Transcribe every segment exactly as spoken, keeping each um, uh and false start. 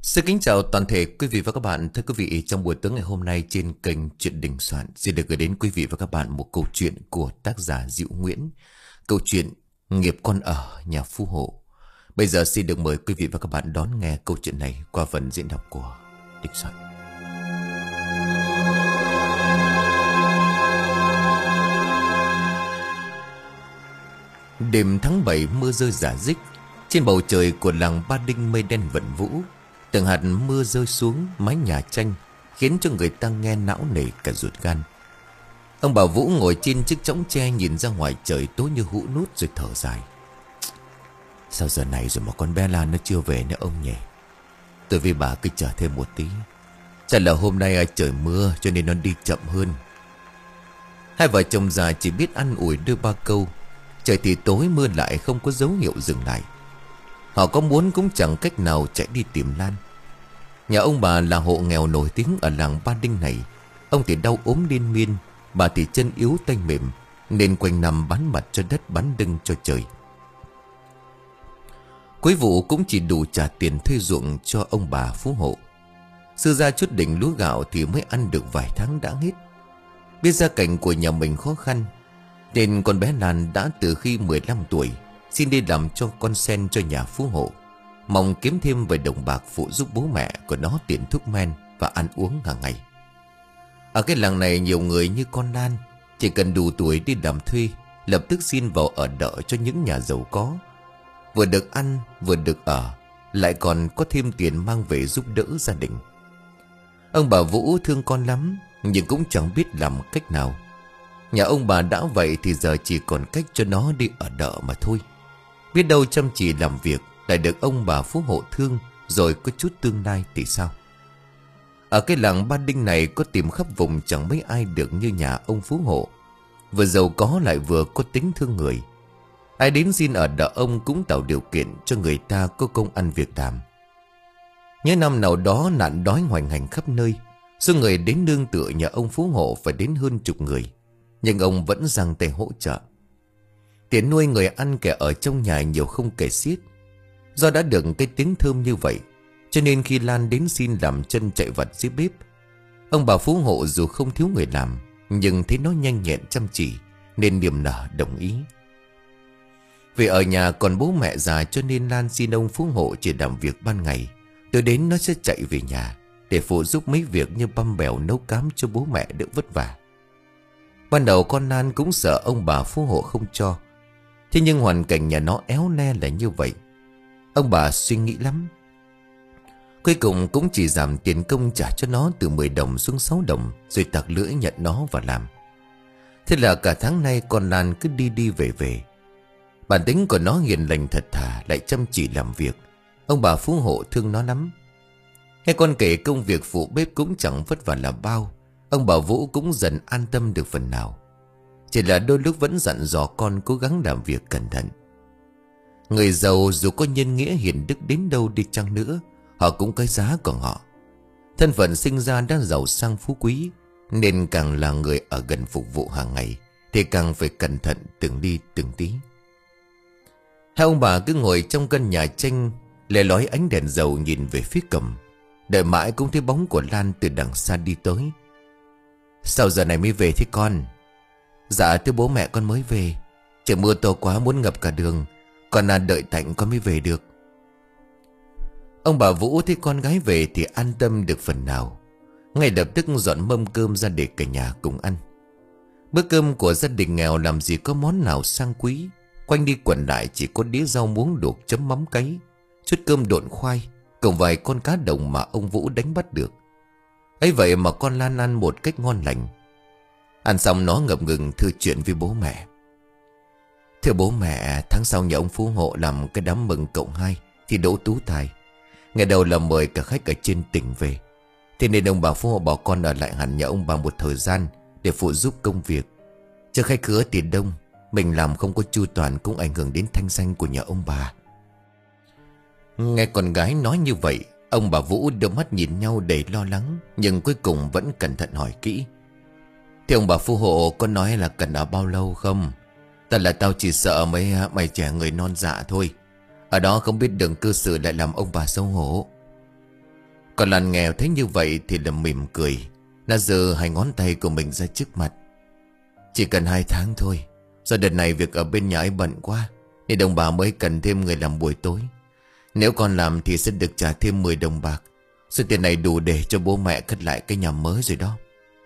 Xin kính chào toàn thể quý vị và các bạn. Thưa quý vị, trong buổi tối ngày hôm nay trên kênh Chuyện Đình Soạn xin được gửi đến quý vị và các bạn một câu chuyện của tác giả Diệu Nguyễn. Câu chuyện Nghiệp Con Ở Nhà Phú Hộ. Bây giờ xin được mời quý vị và các bạn đón nghe câu chuyện này qua phần diễn đọc của Đình Soạn. Đêm tháng bảy mưa rơi rả rích. Trên bầu trời của làng Ba Đinh mây đen vẩn vũ. Từng hạt mưa rơi xuống mái nhà tranh, khiến cho người ta nghe não nề cả ruột gan. Ông bà Vũ ngồi trên chiếc chõng tre nhìn ra ngoài trời tối như hũ nút rồi thở dài. Sao giờ này rồi mà con bé Lan nó chưa về nữa ông nhỉ? Tôi với bà cứ chờ thêm một tí. Chắc là hôm nay trời mưa cho nên nó đi chậm hơn. Hai vợ chồng già chỉ biết ăn ủi đôi ba câu. Trời thì tối mưa lại không có dấu hiệu dừng lại. Họ có muốn cũng chẳng cách nào chạy đi tìm Lan. Nhà ông bà là hộ nghèo nổi tiếng ở làng Ba Đinh này. Ông thì đau ốm liên miên, bà thì chân yếu tay mềm, nên quanh năm bán mặt cho đất bán lưng cho trời. Cuối vụ cũng chỉ đủ trả tiền thuê ruộng cho ông bà phú hộ. Sư ra chút đỉnh lúa gạo thì mới ăn được vài tháng đã hết. Biết gia cảnh của nhà mình khó khăn, nên con bé Lan đã từ khi mười lăm tuổi xin đi làm cho con sen cho nhà phú hộ, mong kiếm thêm vài đồng bạc phụ giúp bố mẹ của nó tiền thuốc men và ăn uống hàng ngày. Ở cái làng này nhiều người như con Lan chỉ cần đủ tuổi đi làm thuê, lập tức xin vào ở đợ cho những nhà giàu có, vừa được ăn vừa được ở, lại còn có thêm tiền mang về giúp đỡ gia đình. Ông bà Vũ thương con lắm, nhưng cũng chẳng biết làm cách nào. Nhà ông bà đã vậy thì giờ chỉ còn cách cho nó đi ở đợ mà thôi. Biết đâu chăm chỉ làm việc lại được ông bà phú hộ thương, rồi có chút tương lai thì sao? Ở cái làng Ba Đinh này có tìm khắp vùng chẳng mấy ai được như nhà ông phú hộ. Vừa giàu có lại vừa có tính thương người. Ai đến xin ở đợ ông cũng tạo điều kiện cho người ta có công ăn việc làm. Nhớ năm nào đó nạn đói hoành hành khắp nơi, số người đến nương tựa nhà ông phú hộ phải đến hơn chục người. Nhưng ông vẫn giang tay hỗ trợ. Tiền nuôi người ăn kẻ ở trong nhà nhiều không kể xiết. Do đã được cái tiếng thơm như vậy, cho nên khi Lan đến xin làm chân chạy vặt dưới bếp, ông bà phú hộ dù không thiếu người làm, nhưng thấy nó nhanh nhẹn chăm chỉ nên niềm nở đồng ý. Vì ở nhà còn bố mẹ già cho nên Lan xin ông phú hộ chỉ làm việc ban ngày, tối đến nó sẽ chạy về nhà để phụ giúp mấy việc như băm bèo nấu cám cho bố mẹ đỡ vất vả. Ban đầu con Lan cũng sợ ông bà phú hộ không cho. Thế nhưng hoàn cảnh nhà nó éo le là như vậy. Ông bà suy nghĩ lắm. Cuối cùng cũng chỉ giảm tiền công trả cho nó từ mười đồng xuống sáu đồng, rồi tặc lưỡi nhận nó và làm. Thế là cả tháng nay con Lan cứ đi đi về về. Bản tính của nó hiền lành thật thà, lại chăm chỉ làm việc. Ông bà phú hộ thương nó lắm. Nghe con kể công việc phụ bếp cũng chẳng vất vả là bao, ông bà Vũ cũng dần an tâm được phần nào. Chỉ là đôi lúc vẫn dặn dò con cố gắng làm việc cẩn thận. Người giàu dù có nhân nghĩa hiền đức đến đâu đi chăng nữa, họ cũng cái giá của họ. Thân phận sinh ra đã giàu sang phú quý, nên càng là người ở gần phục vụ hàng ngày thì càng phải cẩn thận từng đi từng tí. Hai ông bà cứ ngồi trong căn nhà tranh, lè lói ánh đèn dầu nhìn về phía cầm, đợi mãi cũng thấy bóng của Lan từ đằng xa đi tới. Sao giờ này mới về thế con? Dạ thưa bố mẹ con mới về. Trời mưa to quá muốn ngập cả đường, con à đợi tạnh con mới về được. Ông bà Vũ thấy con gái về thì an tâm được phần nào. Ngay lập tức dọn mâm cơm ra để cả nhà cùng ăn. Bữa cơm của gia đình nghèo làm gì có món nào sang quý. Quanh đi quẩn lại chỉ có đĩa rau muống luộc chấm mắm cấy, chút cơm độn khoai, cùng vài con cá đồng mà ông Vũ đánh bắt được. Ấy vậy mà con Lan ăn một cách ngon lành. Ăn xong nó ngập ngừng thưa chuyện với bố mẹ. Thưa bố mẹ, tháng sau nhà ông phú hộ làm cái đám mừng cộng hai thì đỗ tú tài. Ngày đầu là mời cả khách ở trên tỉnh về. Thế nên ông bà phú hộ bảo con ở lại hẳn nhà ông bà một thời gian để phụ giúp công việc. Chứ khách khứa thì đông, mình làm không có chu toàn cũng ảnh hưởng đến thanh danh của nhà ông bà. Nghe con gái nói như vậy, ông bà Vũ đưa mắt nhìn nhau đầy lo lắng, nhưng cuối cùng vẫn cẩn thận hỏi kỹ. Thì ông bà phú hộ có nói là cần ở bao lâu không? Ta là tao chỉ sợ mấy mày trẻ người non dạ thôi. Ở đó không biết đường cư xử lại làm ông bà xấu hổ. Còn Lan nghe thấy như vậy thì là mỉm cười. Nó giơ hai ngón tay của mình ra trước mặt. Chỉ cần hai tháng thôi. Do đợt này việc ở bên nhà ấy bận quá, nên đồng bà mới cần thêm người làm buổi tối. Nếu con làm thì sẽ được trả thêm mười đồng bạc. Số tiền này đủ để cho bố mẹ cất lại cái nhà mới rồi đó.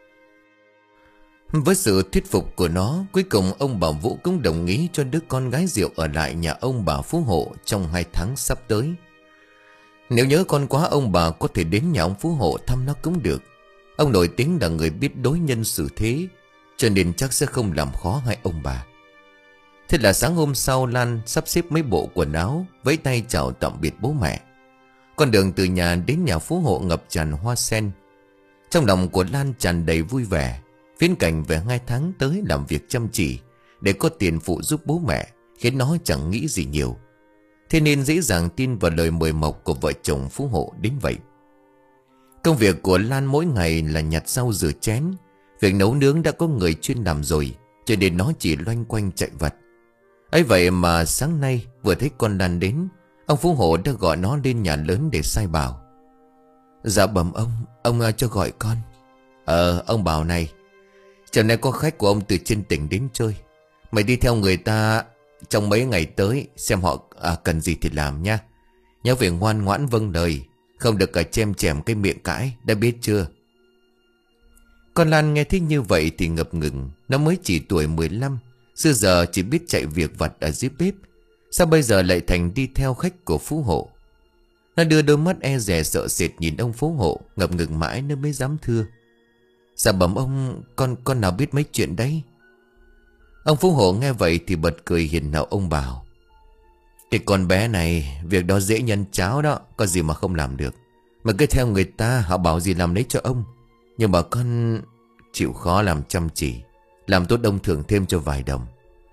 Với sự thuyết phục của nó, cuối cùng ông bà Vũ cũng đồng ý cho đứa con gái Diệu ở lại nhà ông bà Phú Hộ trong hai tháng sắp tới. Nếu nhớ con quá, ông bà có thể đến nhà ông Phú Hộ thăm nó cũng được. Ông nổi tiếng là người biết đối nhân xử thế, cho nên chắc sẽ không làm khó hai ông bà. Thế là sáng hôm sau, Lan sắp xếp mấy bộ quần áo, vẫy tay chào tạm biệt bố mẹ. Con đường từ nhà đến nhà Phú Hộ ngập tràn hoa sen. Trong lòng của Lan tràn đầy vui vẻ, viễn cảnh về hai tháng tới làm việc chăm chỉ để có tiền phụ giúp bố mẹ khiến nó chẳng nghĩ gì nhiều. Thế nên dễ dàng tin vào lời mời mọc của vợ chồng Phú Hộ đến vậy. Công việc của Lan mỗi ngày là nhặt rau rửa chén. Việc nấu nướng đã có người chuyên làm rồi, cho nên nó chỉ loanh quanh chạy vặt. Ấy vậy mà sáng nay vừa thấy con Lan đến, ông Phú Hộ đã gọi nó lên nhà lớn để sai bảo. Dạ bẩm ông, ông cho gọi con. Ờ, ông bảo này, chiều nay có khách của ông từ trên tỉnh đến chơi. Mày đi theo người ta trong mấy ngày tới, xem họ à, cần gì thì làm nha. Nhớ về ngoan ngoãn vâng lời, không được cả chêm chèm cái miệng cãi, đã biết chưa? Con Lan nghe thấy như vậy thì ngập ngừng. Nó mới chỉ tuổi mười lăm, xưa giờ chỉ biết chạy việc vặt ở dưới bếp, sao bây giờ lại thành đi theo khách của Phú Hộ? Nó đưa đôi mắt e dè sợ sệt nhìn ông Phú Hộ, ngập ngừng mãi nó mới dám thưa. Dạ bẩm ông, con con nào biết mấy chuyện đấy. Ông Phú Hộ nghe vậy thì bật cười hiền hậu. Ông bảo, thì con bé này, việc đó dễ nhân cháo đó, có gì mà không làm được. Mà cứ theo người ta, họ bảo gì làm lấy cho ông. Nhưng mà con chịu khó làm chăm chỉ, làm tốt ông thưởng thêm cho vài đồng.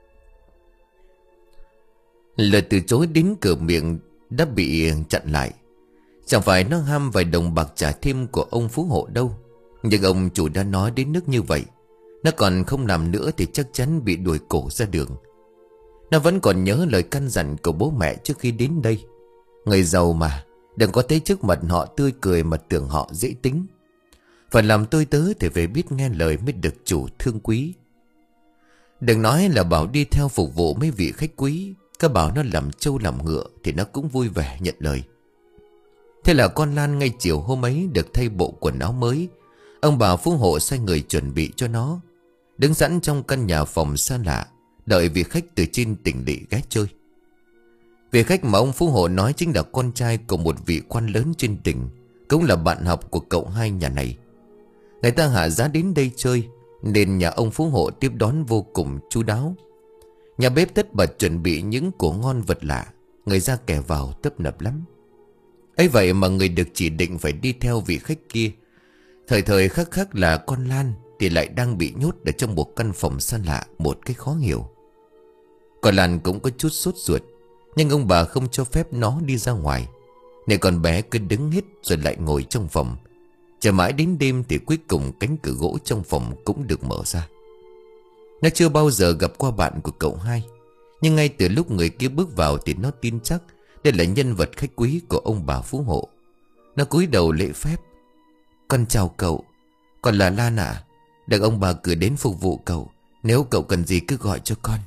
Lời từ chối đến cửa miệng đã bị chặn lại. Chẳng phải nó ham vài đồng bạc trả thêm của ông Phú Hộ đâu, nhưng ông chủ đã nói đến nước như vậy. Nó còn không làm nữa thì chắc chắn bị đuổi cổ ra đường. Nó vẫn còn nhớ lời căn dặn của bố mẹ trước khi đến đây. Người giàu mà, đừng có thấy trước mặt họ tươi cười mà tưởng họ dễ tính. Phải làm tôi tớ thì phải biết nghe lời mới được chủ thương quý. Đừng nói là bảo đi theo phục vụ mấy vị khách quý, cứ bảo nó làm trâu làm ngựa thì nó cũng vui vẻ nhận lời. Thế là con Lan ngay chiều hôm ấy được thay bộ quần áo mới. Ông bà Phú Hộ sai người chuẩn bị cho nó, đứng sẵn trong căn nhà phòng xa lạ, đợi vị khách từ trên tỉnh lỵ ghé chơi. Vị khách mà ông Phú Hộ nói chính là con trai của một vị quan lớn trên tỉnh, cũng là bạn học của cậu hai nhà này. Người ta hạ giá đến đây chơi, nên nhà ông Phú Hộ tiếp đón vô cùng chu đáo. Nhà bếp tất bật chuẩn bị những của ngon vật lạ, người ra kẻ vào tấp nập lắm. Ấy vậy mà người được chỉ định phải đi theo vị khách kia, thời thời khắc khắc là con Lan, thì lại đang bị nhốt ở trong một căn phòng xa lạ một cách khó hiểu. Con Lan cũng có chút sốt ruột, nhưng ông bà không cho phép nó đi ra ngoài, nên con bé cứ đứng hết rồi lại ngồi trong phòng. Chờ mãi đến đêm thì cuối cùng cánh cửa gỗ trong phòng cũng được mở ra. Nó chưa bao giờ gặp qua bạn của cậu hai, nhưng ngay từ lúc người kia bước vào thì nó tin chắc đây là nhân vật khách quý của ông bà Phú Hộ. Nó cúi đầu lễ phép. Con chào cậu, con là Lan ạ. Được ông bà cử đến phục vụ cậu, nếu cậu cần gì cứ gọi cho con.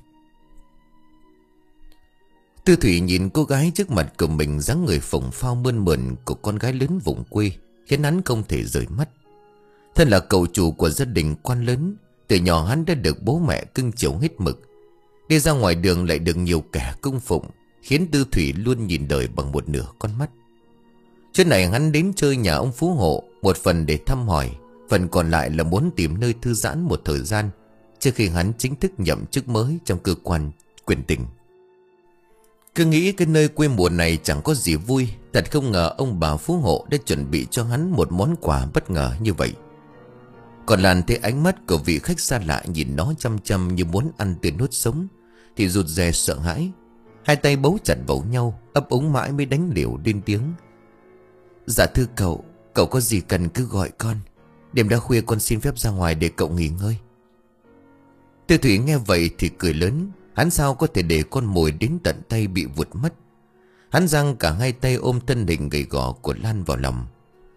Tư Thủy nhìn cô gái trước mặt của mình, dáng người phồng phao mơn mởn của con gái lớn vùng quê khiến hắn không thể rời mắt. Thân là cậu chủ của gia đình quan lớn, từ nhỏ hắn đã được bố mẹ cưng chiều hết mực. Đi ra ngoài đường lại được nhiều kẻ cung phụng, khiến Tư Thủy luôn nhìn đời bằng một nửa con mắt. Trước này hắn đến chơi nhà ông Phú Hộ, một phần để thăm hỏi, phần còn lại là muốn tìm nơi thư giãn một thời gian trước khi hắn chính thức nhậm chức mới trong cơ quan quyền tỉnh. Cứ nghĩ cái nơi quê mùa này chẳng có gì vui, thật không ngờ ông bà Phú Hộ đã chuẩn bị cho hắn một món quà bất ngờ như vậy. Còn Lan thấy ánh mắt của vị khách xa lạ nhìn nó chăm chăm như muốn ăn tươi nuốt sống thì rụt rè sợ hãi. Hai tay bấu chặt vào nhau, ấp úng mãi mới đánh liều lên tiếng. Dạ thưa cậu, cậu có gì cần cứ gọi con. Đêm đã khuya con xin phép ra ngoài để cậu nghỉ ngơi. Tư Thủy nghe vậy thì cười lớn. Hắn sao có thể để con mồi đến tận tay bị vụt mất. Hắn giang cả hai tay ôm thân hình gầy gò của Lan vào lòng.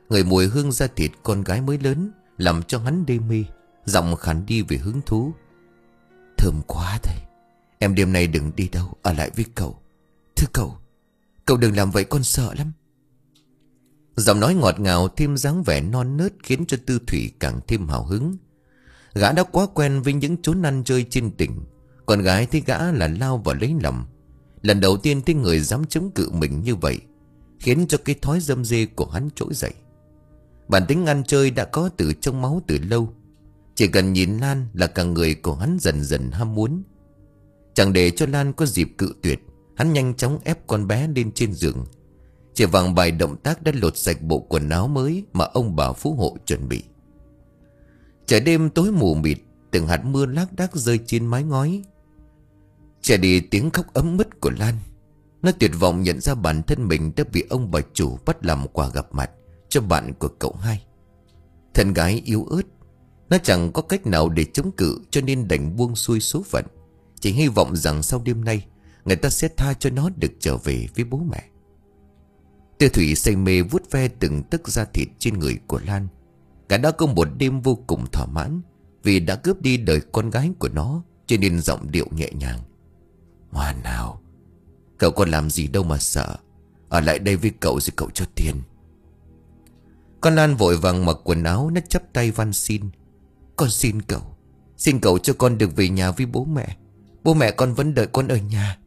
Người mùi hương da thịt con gái mới lớn làm cho hắn đê mê. Giọng khàn đi về hứng thú. Thơm quá thầy. Em đêm nay đừng đi đâu, ở lại với cậu. Thưa cậu, cậu đừng làm vậy, con sợ lắm. Giọng nói ngọt ngào thêm dáng vẻ non nớt khiến cho Tư Thủy càng thêm hào hứng. Gã đã quá quen với những chốn ăn chơi trên tỉnh. Con gái thấy gã là lao vào lấy lòng. Lần đầu tiên thấy người dám chống cự mình như vậy, khiến cho cái thói dâm dê của hắn trỗi dậy. Bản tính ăn chơi đã có từ trong máu từ lâu. Chỉ cần nhìn Lan là cả người của hắn dần dần ham muốn. Chẳng để cho Lan có dịp cự tuyệt, hắn nhanh chóng ép con bé lên trên giường. Chỉ bằng vài động tác đã lột sạch bộ quần áo mới mà ông bà phú hộ chuẩn bị. Trời đêm tối mù mịt, từng hạt mưa lác đác rơi trên mái ngói. Trẻ đi tiếng khóc ấm ức của Lan. Nó tuyệt vọng nhận ra bản thân mình đã bị ông bà chủ bắt làm quà gặp mặt cho bạn của cậu hai. Thân gái yếu ớt, nó chẳng có cách nào để chống cự, cho nên đành buông xuôi số phận. Chỉ hy vọng rằng sau đêm nay người ta sẽ tha cho nó được trở về với bố mẹ. Tư Thủy say mê vuốt ve từng tấc da thịt trên người của Lan. Cả đã có một đêm vô cùng thỏa mãn, vì đã cướp đi đời con gái của nó, cho nên giọng điệu nhẹ nhàng. Ngoan nào, cậu còn làm gì đâu mà sợ. Ở lại đây với cậu rồi cậu cho tiền. Con Lan vội vàng mặc quần áo, nó chắp tay van xin. Con xin cậu, xin cậu cho con được về nhà với bố mẹ. Bố mẹ con vẫn đợi con ở nhà.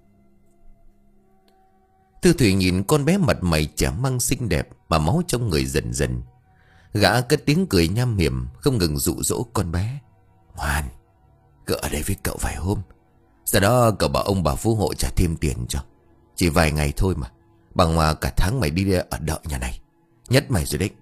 Tư Thủy nhìn con bé mặt mày trẻ măng xinh đẹp mà máu trong người dần dần. Gã cất tiếng cười nham hiểm, không ngừng dụ dỗ con bé. Ngoan, cứ ở đây với cậu vài hôm, sau đó cậu bảo ông bà phú hộ trả thêm tiền cho. Chỉ vài ngày thôi mà, bằng mà cả tháng mày đi ở đợi nhà này. Nhất mày rồi đấy.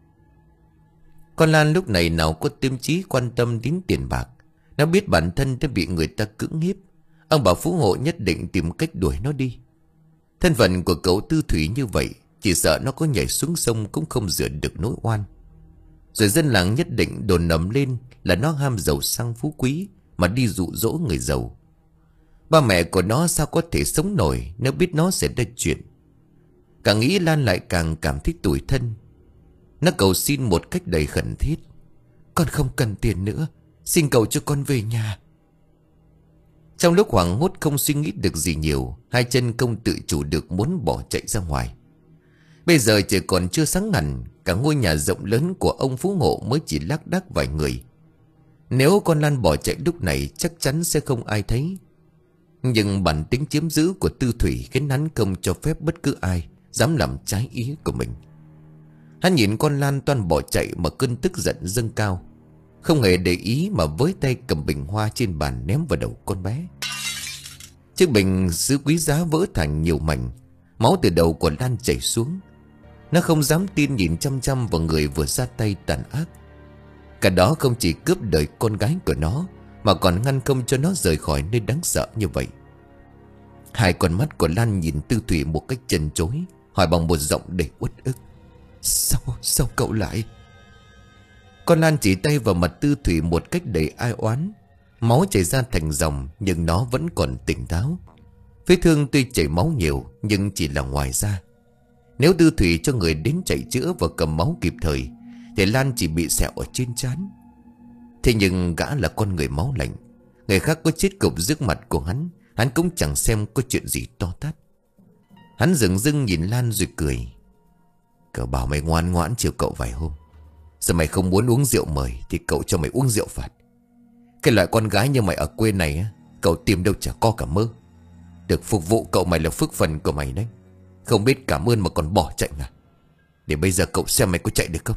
Con Lan lúc này nào có tâm trí quan tâm đến tiền bạc. Nó biết bản thân đã bị người ta cưỡng hiếp. Ông bà phú hộ nhất định tìm cách đuổi nó đi. Thân phận của cậu Tư Thủy như vậy, chỉ sợ nó có nhảy xuống sông cũng không rửa được nỗi oan. Rồi dân làng nhất định đồn nầm lên là nó ham giàu sang phú quý mà đi dụ dỗ người giàu. Ba mẹ của nó sao có thể sống nổi nếu biết nó sẽ ra chuyện. Càng nghĩ Lan lại càng cảm thấy tủi thân. Nó cầu xin một cách đầy khẩn thiết. Con không cần tiền nữa, xin cậu cho con về nhà. Trong lúc hoảng hốt không suy nghĩ được gì nhiều, hai chân không tự chủ được muốn bỏ chạy ra ngoài. Bây giờ trời còn chưa sáng hẳn, cả ngôi nhà rộng lớn của ông phú hộ mới chỉ lác đác vài người. Nếu con Lan bỏ chạy lúc này chắc chắn sẽ không ai thấy. Nhưng bản tính chiếm giữ của Tư Thủy khiến hắn không cho phép bất cứ ai dám làm trái ý của mình. Hắn nhìn con Lan toan bỏ chạy mà cơn tức giận dâng cao, không hề để ý mà với tay cầm bình hoa trên bàn ném vào đầu con bé. Chiếc bình sứ quý giá vỡ thành nhiều mảnh, máu từ đầu của Lan chảy xuống. Nó không dám tin nhìn chăm chăm vào người vừa ra tay tàn ác. Cả đó không chỉ cướp đời con gái của nó, mà còn ngăn không cho nó rời khỏi nơi đáng sợ như vậy. Hai con mắt của Lan nhìn Tư Thủy một cách chần chối, hỏi bằng một giọng đầy uất ức. Sao, sao cậu lại? Con Lan chỉ tay vào mặt Tư Thủy một cách đầy ai oán. Máu chảy ra thành dòng, nhưng nó vẫn còn tỉnh táo. Vết thương tuy chảy máu nhiều, nhưng chỉ là ngoài da. Nếu Tư Thủy cho người đến chạy chữa và cầm máu kịp thời, thì Lan chỉ bị sẹo ở trên trán. Thế nhưng gã là con người máu lạnh. Người khác có chết cục trước mặt của hắn, hắn cũng chẳng xem có chuyện gì to tát. Hắn dừng dưng nhìn Lan rồi cười. Cậu bảo mày ngoan ngoãn chiều cậu vài hôm. Giờ mày không muốn uống rượu mời thì cậu cho mày uống rượu phạt. Cái loại con gái như mày ở quê này á, cậu tìm đâu chả có cả mơ. Được phục vụ cậu mày là phước phần của mày đấy. Không biết cảm ơn mà còn bỏ chạy à? Để bây giờ cậu xem mày có chạy được không?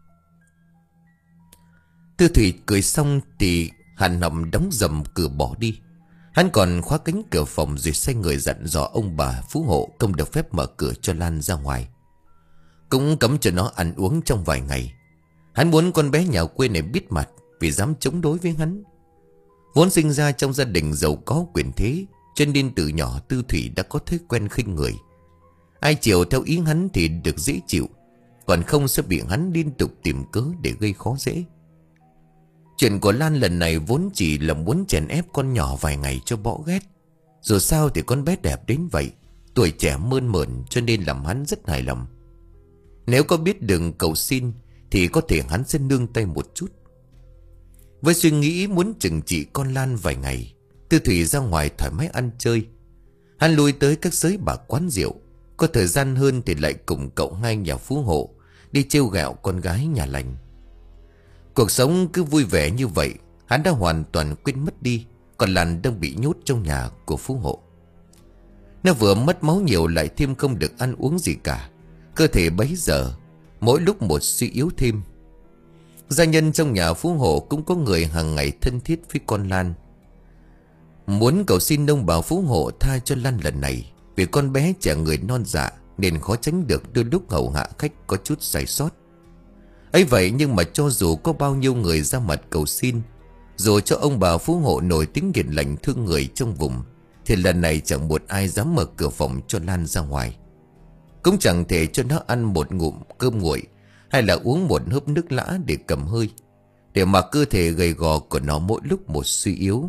Tư Thủy cười xong thì hắn nằm đóng dầm cửa bỏ đi. Hắn còn khóa cánh cửa phòng rồi xoay người dặn dò ông bà phú hộ không được phép mở cửa cho Lan ra ngoài, cũng cấm cho nó ăn uống trong vài ngày. Hắn muốn con bé nhà quê này biết mặt vì dám chống đối với hắn. Vốn sinh ra trong gia đình giàu có quyền thế, cho nên từ nhỏ Tư Thủy đã có thói quen khinh người. Ai chiều theo ý hắn thì được dễ chịu, còn không sẽ bị hắn liên tục tìm cớ để gây khó dễ. Chuyện của Lan lần này vốn chỉ là muốn chèn ép con nhỏ vài ngày cho bỏ ghét. Dù sao thì con bé đẹp đến vậy, tuổi trẻ mơn mởn, cho nên làm hắn rất hài lòng. Nếu có biết đường cầu xin thì có thể hắn sẽ nương tay một chút. Với suy nghĩ muốn trừng trị con Lan vài ngày, Tư Thủy ra ngoài thoải mái ăn chơi. Hắn lui tới các xới bạc quán rượu. Có thời gian hơn thì lại cùng cậu hai nhà phú hộ đi trêu ghẹo con gái nhà lành. Cuộc sống cứ vui vẻ như vậy, hắn đã hoàn toàn quên mất đi còn Lan đang bị nhốt trong nhà của phú hộ. Nó vừa mất máu nhiều lại thêm không được ăn uống gì cả. Cơ thể bấy giờ mỗi lúc một suy yếu thêm. Gia nhân trong nhà phú hộ cũng có người hàng ngày thân thiết với con Lan, muốn cầu xin ông bà phú hộ tha cho Lan lần này. Vì con bé trẻ người non dạ nên khó tránh được đôi lúc hầu hạ khách có chút sai sót. Ấy vậy nhưng mà cho dù có bao nhiêu người ra mặt cầu xin, dù cho ông bà phú hộ nổi tiếng hiền lành thương người trong vùng, thì lần này chẳng một ai dám mở cửa phòng cho Lan ra ngoài. Cũng chẳng thể cho nó ăn một ngụm cơm nguội hay là uống một hớp nước lã để cầm hơi, để mà cơ thể gầy gò của nó mỗi lúc một suy yếu.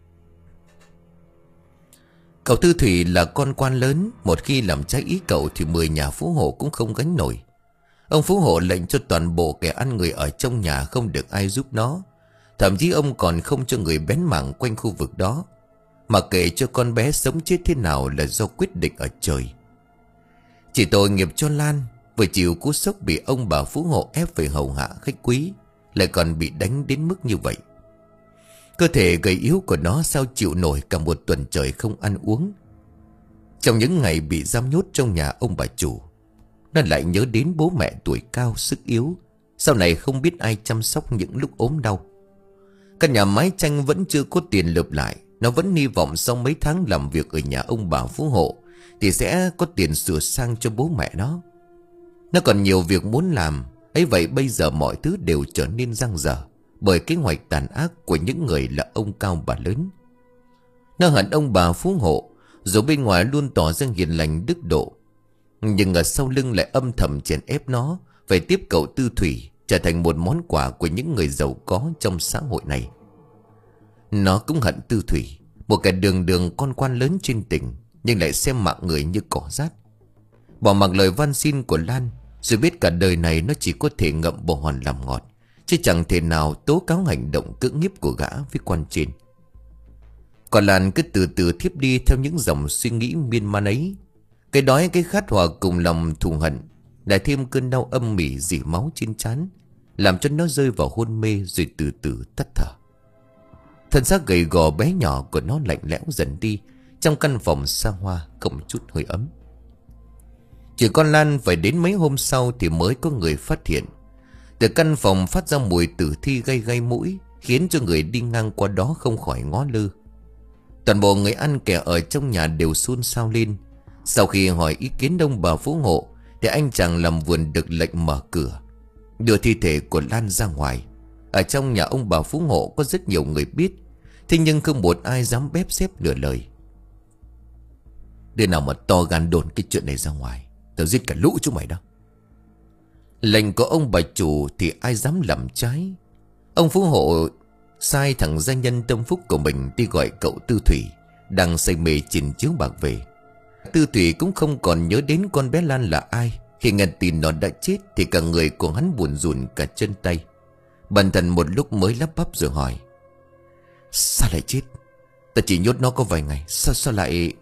Cậu Tư Thủy là con quan lớn, một khi làm trái ý cậu thì mười nhà phú hộ cũng không gánh nổi. Ông phú hộ lệnh cho toàn bộ kẻ ăn người ở trong nhà không được ai giúp nó. Thậm chí ông còn không cho người bén mảng quanh khu vực đó. Mà kể cho con bé sống chết thế nào là do quyết định ở trời. Chỉ tội nghiệp cho Lan, vừa chịu cú sốc bị ông bà phú hộ ép phải hầu hạ khách quý, lại còn bị đánh đến mức như vậy. Cơ thể gầy yếu của nó sao chịu nổi cả một tuần trời không ăn uống. Trong những ngày bị giam nhốt trong nhà ông bà chủ, nó lại nhớ đến bố mẹ tuổi cao sức yếu, sau này không biết ai chăm sóc những lúc ốm đau. Căn nhà mái tranh vẫn chưa có tiền lợp lại. Nó vẫn hy vọng sau mấy tháng làm việc ở nhà ông bà phú hộ thì sẽ có tiền sửa sang cho bố mẹ nó. Nó còn nhiều việc muốn làm. Ấy vậy bây giờ mọi thứ đều trở nên dang dở bởi kế hoạch tàn ác của những người là ông cao bà lớn. Nó hận ông bà phú hộ, dù bên ngoài luôn tỏ ra hiền lành đức độ, nhưng ở sau lưng lại âm thầm chèn ép nó phải tiếp cậu Tư Thủy trở thành một món quà của những người giàu có trong xã hội này. Nó cũng hận Tư Thủy, một kẻ đường đường con quan lớn trên tỉnh, nhưng lại xem mạng người như cỏ rác. Bỏ mặc lời van xin của Lan, rồi biết cả đời này nó chỉ có thể ngậm bồ hòn làm ngọt, chứ chẳng thể nào tố cáo hành động cưỡng hiếp của gã với quan trên. Còn Lan cứ từ từ thiếp đi theo những dòng suy nghĩ miên man ấy. Cái đói cái khát hòa cùng lòng thù hận lại thêm cơn đau âm mỉ rỉ máu trên trán, làm cho nó rơi vào hôn mê rồi từ từ tắt thở. Thân xác gầy gò bé nhỏ của nó lạnh lẽo dần đi trong căn phòng xa hoa không chút hơi ấm. Chỉ con Lan phải đến mấy hôm sau thì mới có người phát hiện. Từ căn phòng phát ra mùi tử thi gây gây mũi, khiến cho người đi ngang qua đó không khỏi ngó lơ. Toàn bộ người ăn kẻ ở trong nhà đều xôn xao lên. Sau khi hỏi ý kiến ông bà phú hộ thì anh chàng làm vườn được lệnh mở cửa, đưa thi thể của Lan ra ngoài. Ở trong nhà ông bà phú hộ có rất nhiều người biết, thế nhưng không một ai dám bép xếp nửa lời. Đứa nào mà to gan đồn cái chuyện này ra ngoài, tao giết cả lũ chúng mày đó. Lệnh của ông bà chủ thì ai dám làm trái. Ông phú hộ sai thằng gia nhân tâm phúc của mình đi gọi cậu Tư Thủy đang say mê chỉnh chiếu bạc về. Tư Thủy cũng không còn nhớ đến con bé Lan là ai. Khi nghe tin nó đã chết thì cả người của hắn buồn rùn cả chân tay. Bần thần một lúc mới lắp bắp rồi hỏi: sao lại chết? Ta chỉ nhốt nó có vài ngày, Sao sao lại...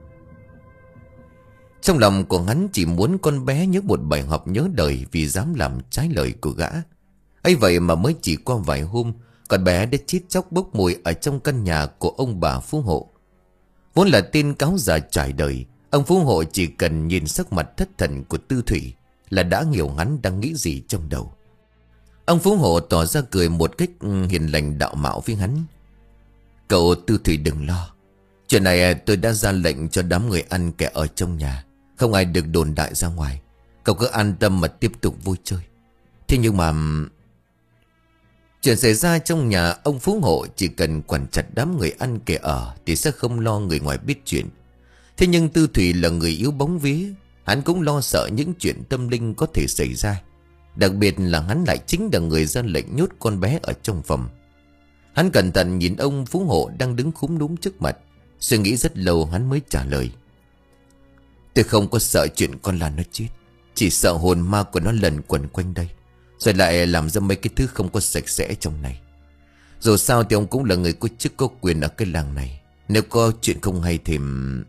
Trong lòng của hắn chỉ muốn con bé nhớ một bài học nhớ đời vì dám làm trái lời của gã. Ấy vậy mà mới chỉ qua vài hôm, con bé đã chết chóc bốc mùi ở trong căn nhà của ông bà phú hộ. Vốn là tên cáo già trải đời, ông phú hộ chỉ cần nhìn sắc mặt thất thần của Tư Thủy là đã hiểu hắn đang nghĩ gì trong đầu. Ông phú hộ tỏ ra cười một cách hiền lành đạo mạo với hắn: cậu Tư Thủy đừng lo. Chuyện này tôi đã ra lệnh cho đám người ăn kẻ ở trong nhà, không ai được đồn đại ra ngoài. Cậu cứ an tâm mà tiếp tục vui chơi. Thế nhưng mà... Chuyện xảy ra trong nhà ông phú hộ chỉ cần quản chặt đám người ăn kẻ ở thì sẽ không lo người ngoài biết chuyện. Thế nhưng Tư Thủy là người yếu bóng vía, hắn cũng lo sợ những chuyện tâm linh có thể xảy ra. Đặc biệt là hắn lại chính là người ra lệnh nhốt con bé ở trong phòng. Hắn cẩn thận nhìn ông phú hộ đang đứng khúm núm trước mặt, suy nghĩ rất lâu hắn mới trả lời: tôi không có sợ chuyện con Lan nó chết. Chỉ sợ hồn ma của nó lần quẩn quanh đây, rồi lại làm ra mấy cái thứ không có sạch sẽ trong này. Dù sao thì ông cũng là người có chức có quyền ở cái làng này. Nếu có chuyện không hay thì...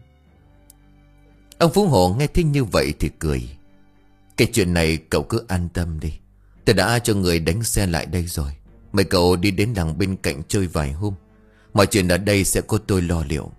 Ông Phú Hộ nghe thấy như vậy thì cười. Cái chuyện này cậu cứ an tâm đi. Tôi đã cho người đánh xe lại đây rồi. Mời cậu đi đến làng bên cạnh chơi vài hôm. Mọi chuyện ở đây sẽ có tôi lo liệu.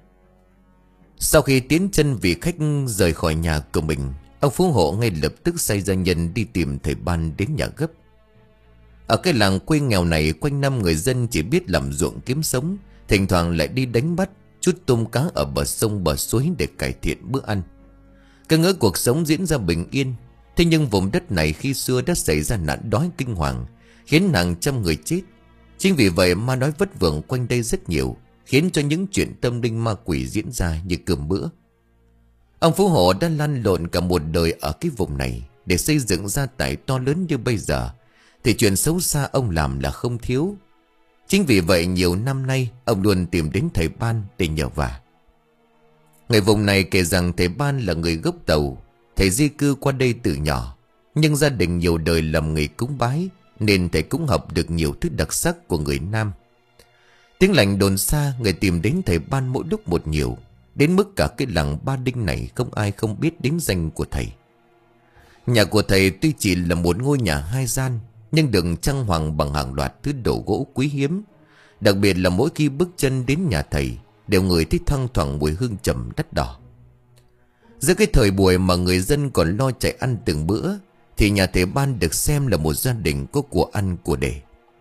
Sau khi tiến chân vị khách rời khỏi nhà của mình, ông Phú Hộ ngay lập tức sai gia nhân đi tìm thầy Ban đến nhà gấp. Ở cái làng quê nghèo này, quanh năm người dân chỉ biết làm ruộng kiếm sống, thỉnh thoảng lại đi đánh bắt, chút tôm cá ở bờ sông bờ suối để cải thiện bữa ăn. Cứ ngỡ cuộc sống diễn ra bình yên. Thế nhưng vùng đất này khi xưa đã xảy ra nạn đói kinh hoàng, khiến hàng trăm người chết. Chính vì vậy ma nói vất vưởng quanh đây rất nhiều, khiến cho những chuyện tâm linh ma quỷ diễn ra như cơm bữa. Ông Phú Hộ đã lăn lộn cả một đời ở cái vùng này để xây dựng gia tài to lớn như bây giờ, thì chuyện xấu xa ông làm là không thiếu. Chính vì vậy nhiều năm nay ông luôn tìm đến thầy Ban để nhờ vả. Người vùng này kể rằng thầy Ban là người gốc Tàu. Thầy di cư qua đây từ nhỏ, nhưng gia đình nhiều đời làm nghề cúng bái, nên thầy cũng học được nhiều thứ đặc sắc của người Nam. Tiếng lành đồn xa, người tìm đến thầy Ban mỗi lúc một nhiều, đến mức cả cái làng Ba Đinh này không ai không biết đến danh của thầy. Nhà của thầy tuy chỉ là một ngôi nhà hai gian, nhưng được trang hoàng bằng hàng loạt thứ đồ gỗ quý hiếm. Đặc biệt là mỗi khi bước chân đến nhà thầy, đều ngửi thấy thoang thoảng mùi hương trầm đắt đỏ. Giữa cái thời buổi mà người dân còn lo chạy ăn từng bữa, thì nhà thầy Ban được xem là một gia đình có của ăn của để.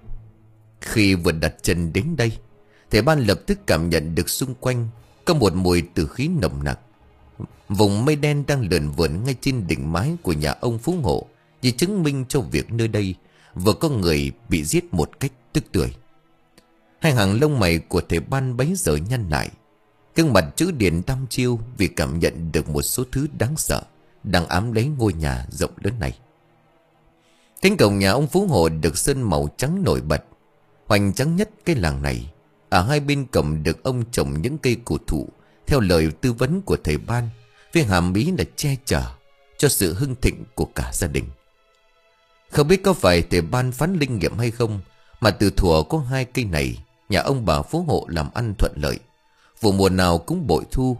Khi vừa đặt chân đến đây, thầy Ban lập tức cảm nhận được xung quanh có một mùi tử khí nồng nặc. Vùng mây đen đang lượn vượn ngay trên đỉnh mái của nhà ông Phú Hộ, chỉ chứng minh cho việc nơi đây vừa có người bị giết một cách tức tưởi. Hai hàng lông mày của thầy Ban bấy giờ nhăn lại, gương mặt chữ điền đăm chiêu vì cảm nhận được một số thứ đáng sợ đang ám lấy ngôi nhà rộng lớn này. Cánh cổng nhà ông Phú Hộ được sơn màu trắng nổi bật, hoành tráng nhất cái làng này. Ở hai bên cổng được ông trồng những cây cổ thụ theo lời tư vấn của thầy Ban, với hàm ý là che chở cho sự hưng thịnh của cả gia đình. Không biết có phải thầy Ban phán linh nghiệm hay không, mà từ thuở có hai cây này, nhà ông bà Phú Hộ làm ăn thuận lợi, vụ mùa nào cũng bội thu.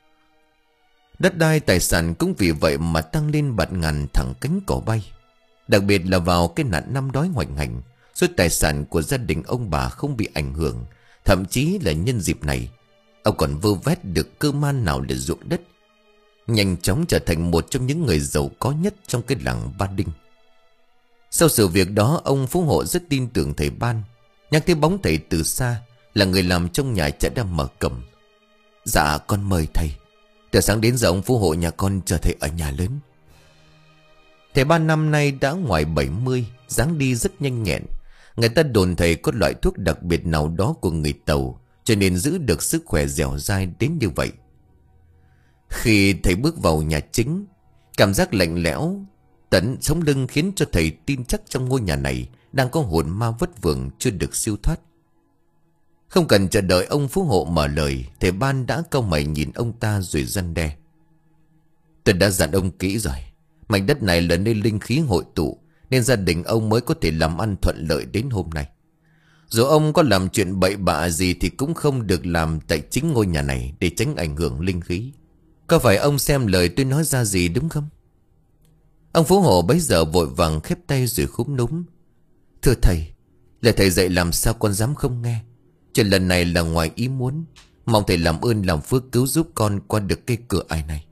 Đất đai tài sản cũng vì vậy mà tăng lên bạt ngàn thẳng cánh cỏ bay. Đặc biệt là vào cái nạn năm đói hoành hành, số tài sản của gia đình ông bà không bị ảnh hưởng. Thậm chí là nhân dịp này, ông còn vơ vét được cơ man nào để ruộng đất, nhanh chóng trở thành một trong những người giàu có nhất trong cái làng Ba Đinh. Sau sự việc đó, ông Phú Hộ rất tin tưởng thầy Ban. Nhắc thấy bóng thầy từ xa, là người làm trong nhà chả đang mở cổng. Dạ con mời thầy. Từ sáng đến giờ ông Phú Hộ nhà con chờ thầy ở nhà lớn. Thầy Ban năm nay đã ngoài bảy mươi, dáng đi rất nhanh nhẹn. Người ta đồn thầy có loại thuốc đặc biệt nào đó của người Tàu, cho nên giữ được sức khỏe dẻo dai đến như vậy. Khi thầy bước vào nhà chính, cảm giác lạnh lẽo tận sống lưng khiến cho thầy tin chắc trong ngôi nhà này đang có hồn ma vất vưởng chưa được siêu thoát. Không cần chờ đợi ông Phú Hộ mở lời, thầy Ban đã cau mày nhìn ông ta rồi răn đe. Tôi đã dặn ông kỹ rồi, mảnh đất này là nơi linh khí hội tụ, nên gia đình ông mới có thể làm ăn thuận lợi đến hôm nay. Dù ông có làm chuyện bậy bạ gì thì cũng không được làm tại chính ngôi nhà này, để tránh ảnh hưởng linh khí. Có phải ông xem lời tôi nói ra gì đúng không? Ông Phú Hộ bấy giờ vội vàng khép tay rồi khúm núm. Thưa thầy, lời thầy dạy làm sao con dám không nghe. Chuyện lần này là ngoài ý muốn, mong thầy làm ơn làm phước cứu giúp con qua được cái cửa ải này.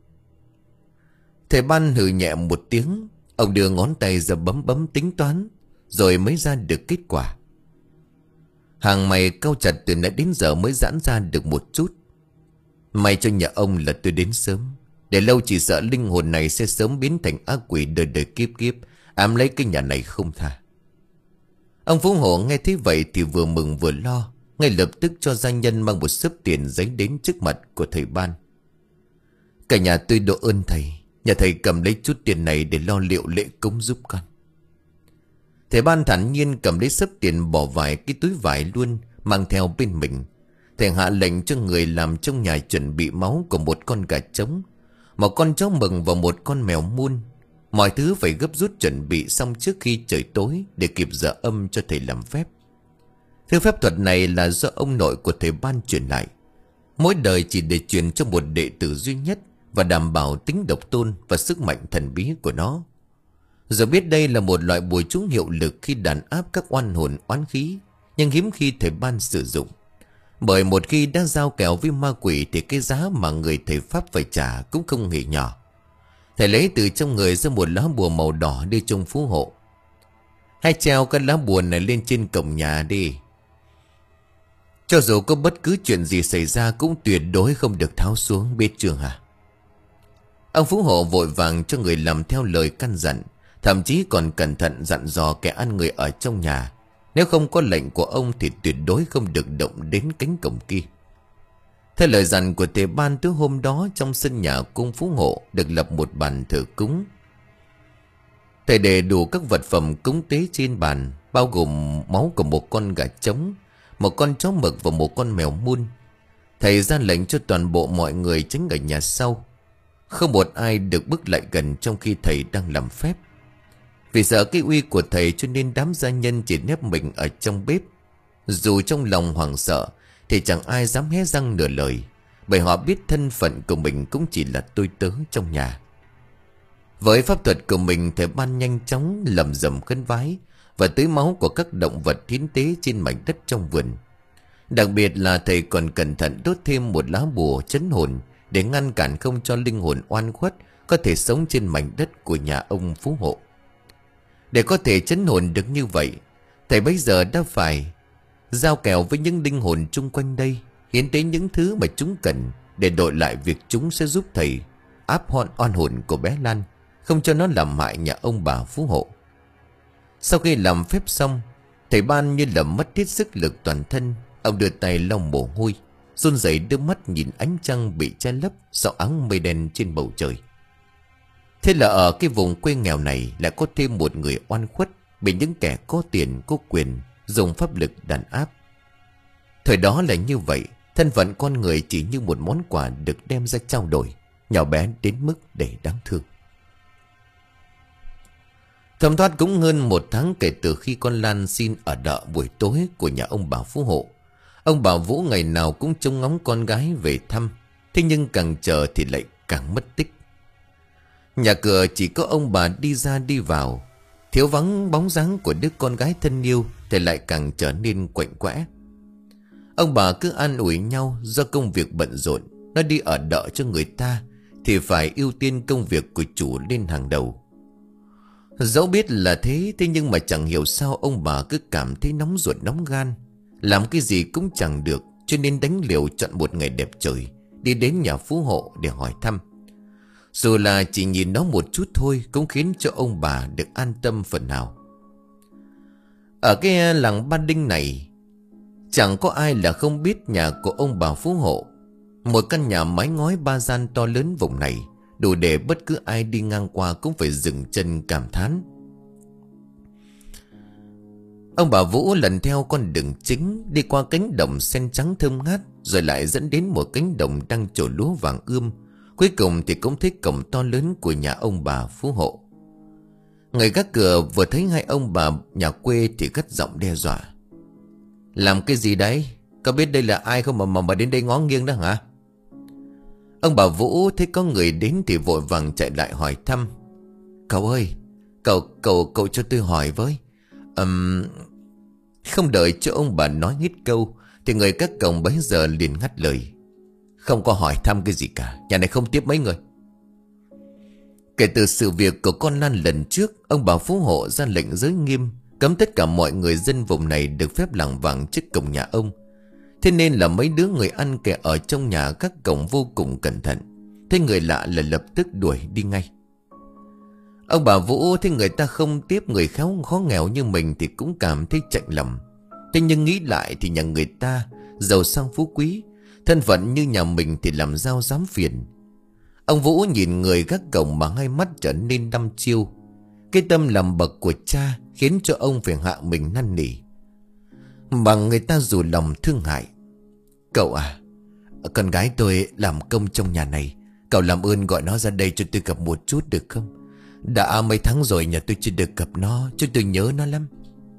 Thầy Ban hừ nhẹ một tiếng. Ông đưa ngón tay ra bấm bấm tính toán, rồi mới ra được kết quả. Hàng mày cau chặt từ nãy đến giờ mới giãn ra được một chút. May cho nhà ông là tôi đến sớm, để lâu chỉ sợ linh hồn này sẽ sớm biến thành ác quỷ đời đời kiếp kiếp, ám lấy cái nhà này không tha. Ông Phú Hộ nghe thấy vậy thì vừa mừng vừa lo, ngay lập tức cho gia nhân mang một xấp tiền giấy đến trước mặt của thầy Ban. Cả nhà tôi độ ơn thầy, nhà thầy cầm lấy chút tiền này để lo liệu lễ cúng giúp con. Thầy Ban thản nhiên cầm lấy xấp tiền bỏ vài cái túi vải luôn, mang theo bên mình. Thầy hạ lệnh cho người làm trong nhà chuẩn bị máu của một con gà trống, một con chó mừng và một con mèo muôn Mọi thứ phải gấp rút chuẩn bị xong trước khi trời tối để kịp giờ âm cho thầy làm phép. Thứ phép thuật này là do ông nội của thầy Ban truyền lại. Mỗi đời chỉ để truyền cho một đệ tử duy nhất và đảm bảo tính độc tôn và sức mạnh thần bí của nó. Giờ biết đây là một loại bùa chú hiệu lực khi đàn áp các oan hồn oán khí, nhưng hiếm khi thầy Ban sử dụng. Bởi một khi đã giao kèo với ma quỷ thì cái giá mà người thầy Pháp phải trả cũng không hề nhỏ. Thầy lấy từ trong người ra một lá bùa màu đỏ đưa trong phú hộ. Hãy treo cái lá bùa này lên trên cổng nhà đi. Cho dù có bất cứ chuyện gì xảy ra cũng tuyệt đối không được tháo xuống, biết chưa hả? Ông phú hộ vội vàng cho người làm theo lời căn dặn, thậm chí còn cẩn thận dặn dò kẻ ăn người ở trong nhà. Nếu không có lệnh của ông thì tuyệt đối không được động đến cánh cổng kia. Theo lời dặn của thầy Ban, tối hôm đó trong sân nhà cung phú hộ được lập một bàn thờ cúng. Thầy để đủ các vật phẩm cúng tế trên bàn, bao gồm máu của một con gà trống, một con chó mực và một con mèo mun. Thầy ra lệnh cho toàn bộ mọi người tránh ở nhà sau. Không một ai được bước lại gần trong khi thầy đang làm phép. Vì sợ cái uy của thầy cho nên đám gia nhân chỉ nép mình ở trong bếp. Dù trong lòng hoảng sợ thì chẳng ai dám hé răng nửa lời, bởi họ biết thân phận của mình cũng chỉ là tôi tớ trong nhà. Với pháp thuật của mình, thầy Ban nhanh chóng lầm rầm khấn vái và tưới máu của các động vật hiến tế trên mảnh đất trong vườn. Đặc biệt là thầy còn cẩn thận đốt thêm một lá bùa trấn hồn để ngăn cản không cho linh hồn oan khuất có thể sống trên mảnh đất của nhà ông phú hộ. Để có thể trấn hồn được như vậy, thầy bây giờ đã phải giao kèo với những linh hồn chung quanh đây, hiến tế những thứ mà chúng cần để đổi lại việc chúng sẽ giúp thầy áp hòn oan hồn của bé Lan, không cho nó làm hại nhà ông bà phú hộ. Sau khi làm phép xong, thầy Ban như là mất hết sức lực toàn thân. Ông đưa tay lau mồ hôi, run rẩy đưa mắt nhìn ánh trăng bị che lấp sau áng mây đen trên bầu trời. Thế là ở cái vùng quê nghèo này lại có thêm một người oan khuất bị những kẻ có tiền có quyền dùng pháp lực đàn áp. Thời đó là như vậy, thân phận con người chỉ như một món quà được đem ra trao đổi, nhỏ bé đến mức để đáng thương. Thấm thoát cũng hơn một tháng kể từ khi con Lan xin ở đợ buổi tối của nhà ông bà phú hộ. Ông bà Vũ ngày nào cũng trông ngóng con gái về thăm, thế nhưng càng chờ thì lại càng mất tích. Nhà cửa chỉ có ông bà đi ra đi vào, thiếu vắng bóng dáng của đứa con gái thân yêu thì lại càng trở nên quạnh quẽ. Ông bà cứ an ủi nhau do công việc bận rộn, nó đi ở đợ cho người ta thì phải ưu tiên công việc của chủ lên hàng đầu. Dẫu biết là thế, thế nhưng mà chẳng hiểu sao ông bà cứ cảm thấy nóng ruột nóng gan, làm cái gì cũng chẳng được, cho nên đánh liều chọn một ngày đẹp trời đi đến nhà phú hộ để hỏi thăm. Dù là chỉ nhìn nó một chút thôi cũng khiến cho ông bà được an tâm phần nào. Ở cái làng Ba Đinh này chẳng có ai là không biết nhà của ông bà phú hộ. Một căn nhà mái ngói ba gian to lớn vùng này, đủ để bất cứ ai đi ngang qua cũng phải dừng chân cảm thán. Ông bà Vũ lần theo con đường chính đi qua cánh đồng sen trắng thơm ngát, rồi lại dẫn đến một cánh đồng đang trổ lúa vàng ươm. Cuối cùng thì cũng thấy cổng to lớn của nhà ông bà phú hộ. Người gác cửa vừa thấy hai ông bà nhà quê thì gắt giọng đe dọa: "Làm cái gì đấy? Có biết đây là ai không mà mà, mà đến đây ngó nghiêng đó hả?" Ông bà Vũ thấy có người đến thì vội vàng chạy lại hỏi thăm: "Cậu ơi, cậu cậu cậu cho tôi hỏi với." um, Không đợi cho ông bà nói hết câu thì người gác cổng bấy giờ liền ngắt lời: "Không có hỏi thăm cái gì cả, nhà này không tiếp mấy người." Kể từ sự việc của con Lan lần trước, ông bà phú hộ ra lệnh giới nghiêm, cấm tất cả mọi người dân vùng này được phép lảng vảng trước cổng nhà ông. Thế nên là mấy đứa người ăn kẻ ở trong nhà các cổng vô cùng cẩn thận, thấy người lạ là lập tức đuổi đi ngay. Ông bà Vũ thấy người ta không tiếp người khéo khó nghèo như mình thì cũng cảm thấy chạnh lòng. Thế nhưng nghĩ lại thì nhà người ta giàu sang phú quý, thân phận như nhà mình thì làm sao dám phiền. Ông Vũ nhìn người gác cổng mà hai mắt trở nên đăm chiêu. Cái tâm làm bậc của cha khiến cho ông phải hạ mình năn nỉ. Mà người ta dù lòng thương hại: "Cậu à, con gái tôi làm công trong nhà này, cậu làm ơn gọi nó ra đây cho tôi gặp một chút được không? Đã mấy tháng rồi nhà tôi chưa được gặp nó, cho tôi nhớ nó lắm.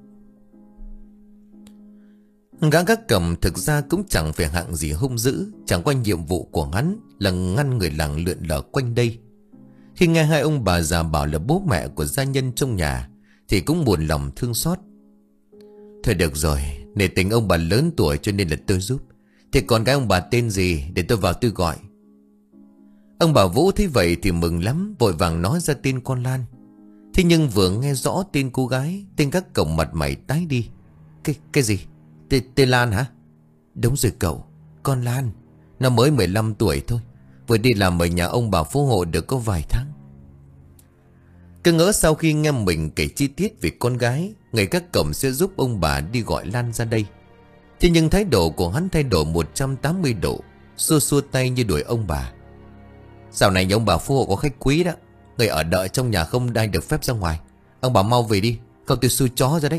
Gã gác cầm thực ra cũng chẳng phải hạng gì hung dữ. Chẳng qua nhiệm vụ của hắn là ngăn người làng lượn lờ quanh đây. Khi nghe hai ông bà già bảo là bố mẹ của gia nhân trong nhà thì cũng buồn lòng thương xót. Thôi được rồi, nể tình ông bà lớn tuổi cho nên là tôi giúp. Thì còn cái ông bà tên gì để tôi vào tôi gọi. Ông bà Vũ thấy vậy thì mừng lắm, vội vàng nói ra tên con Lan. Thế nhưng vừa nghe rõ tên cô gái, tên các cổng mặt mày tái đi. Cái cái gì? Tên, tên Lan hả? Đúng rồi cậu, con Lan. Nó mới mười lăm tuổi thôi, vừa đi làm ở nhà ông bà phú hộ được có vài tháng. Cứ ngỡ sau khi nghe mình kể chi tiết về con gái, người các cổng sẽ giúp ông bà đi gọi Lan ra đây. Thế nhưng thái độ của hắn thay đổi một trăm tám mươi độ, xua xua tay như đuổi ông bà. Dạo này nhà ông bà phú hộ có khách quý đó, người ở đợi trong nhà không ai được phép ra ngoài. Ông bà mau về đi, không tôi xui chó ra đấy.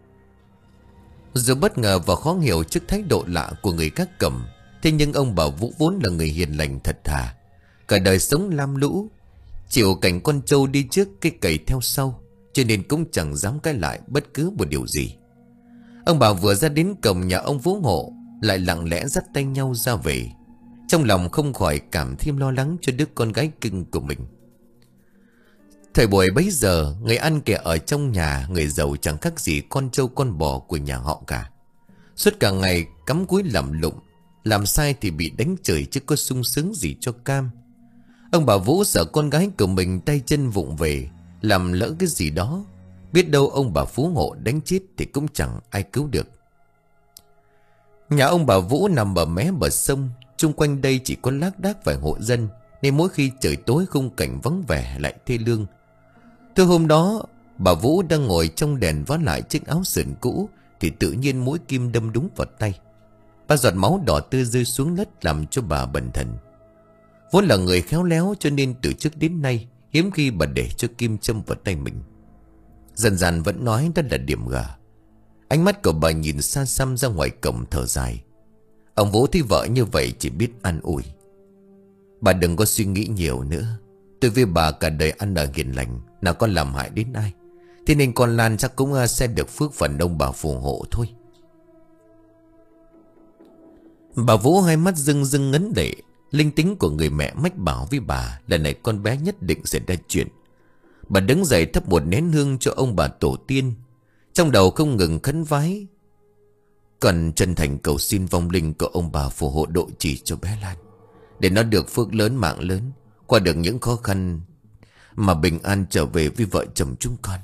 Dù bất ngờ và khó hiểu trước thái độ lạ của người các cẩm, thế nhưng ông bà Vũ vốn là người hiền lành thật thà. Cả đời sống lam lũ, chịu cảnh con trâu đi trước cái cày theo sau, cho nên cũng chẳng dám cãi lại bất cứ một điều gì. Ông bà vừa ra đến cổng nhà ông Vũ hộ lại lặng lẽ dắt tay nhau ra về. Trong lòng không khỏi cảm thêm lo lắng cho đứa con gái cưng của mình. Thời buổi bấy giờ, người ăn kẻ ở trong nhà, người giàu chẳng khác gì con trâu con bò của nhà họ cả. Suốt cả ngày cắm cúi làm lụng, làm sai thì bị đánh chửi chứ có sung sướng gì cho cam. Ông bà Vũ sợ con gái của mình tay chân vụng về, làm lỡ cái gì đó, biết đâu ông bà phú hộ đánh chết thì cũng chẳng ai cứu được. Nhà ông bà Vũ nằm ở mé bờ sông, chung quanh đây chỉ có lác đác vài hộ dân, nên mỗi khi trời tối khung cảnh vắng vẻ lại thê lương. Từ hôm đó, bà Vũ đang ngồi trong đèn vá lại chiếc áo sườn cũ thì tự nhiên mũi kim đâm đúng vào tay. Ba giọt máu đỏ tươi rơi xuống đất làm cho bà bần thần. Vốn là người khéo léo cho nên từ trước đến nay hiếm khi bà để cho kim châm vào tay mình. Dần dần vẫn nói đó là điểm gà. Ánh mắt của bà nhìn xa xăm ra ngoài cổng thở dài. Ông Vũ thấy vợ như vậy chỉ biết an ủi. Bà đừng có suy nghĩ nhiều nữa. Tôi với bà cả đời ăn ở hiền lành, nào có làm hại đến ai. Thế nên con Lan chắc cũng sẽ được phước phần ông bà phù hộ thôi. Bà Vũ hai mắt rưng rưng ngấn lệ. Linh tính của người mẹ mách bảo với bà lần này con bé nhất định sẽ ra chuyện. Bà đứng dậy thắp một nén hương cho ông bà tổ tiên, trong đầu không ngừng khấn vái. Cần chân thành cầu xin vong linh của ông bà phù hộ độ trì cho bé Lan, để nó được phước lớn mạng lớn, qua được những khó khăn mà bình an trở về với vợ chồng chúng con.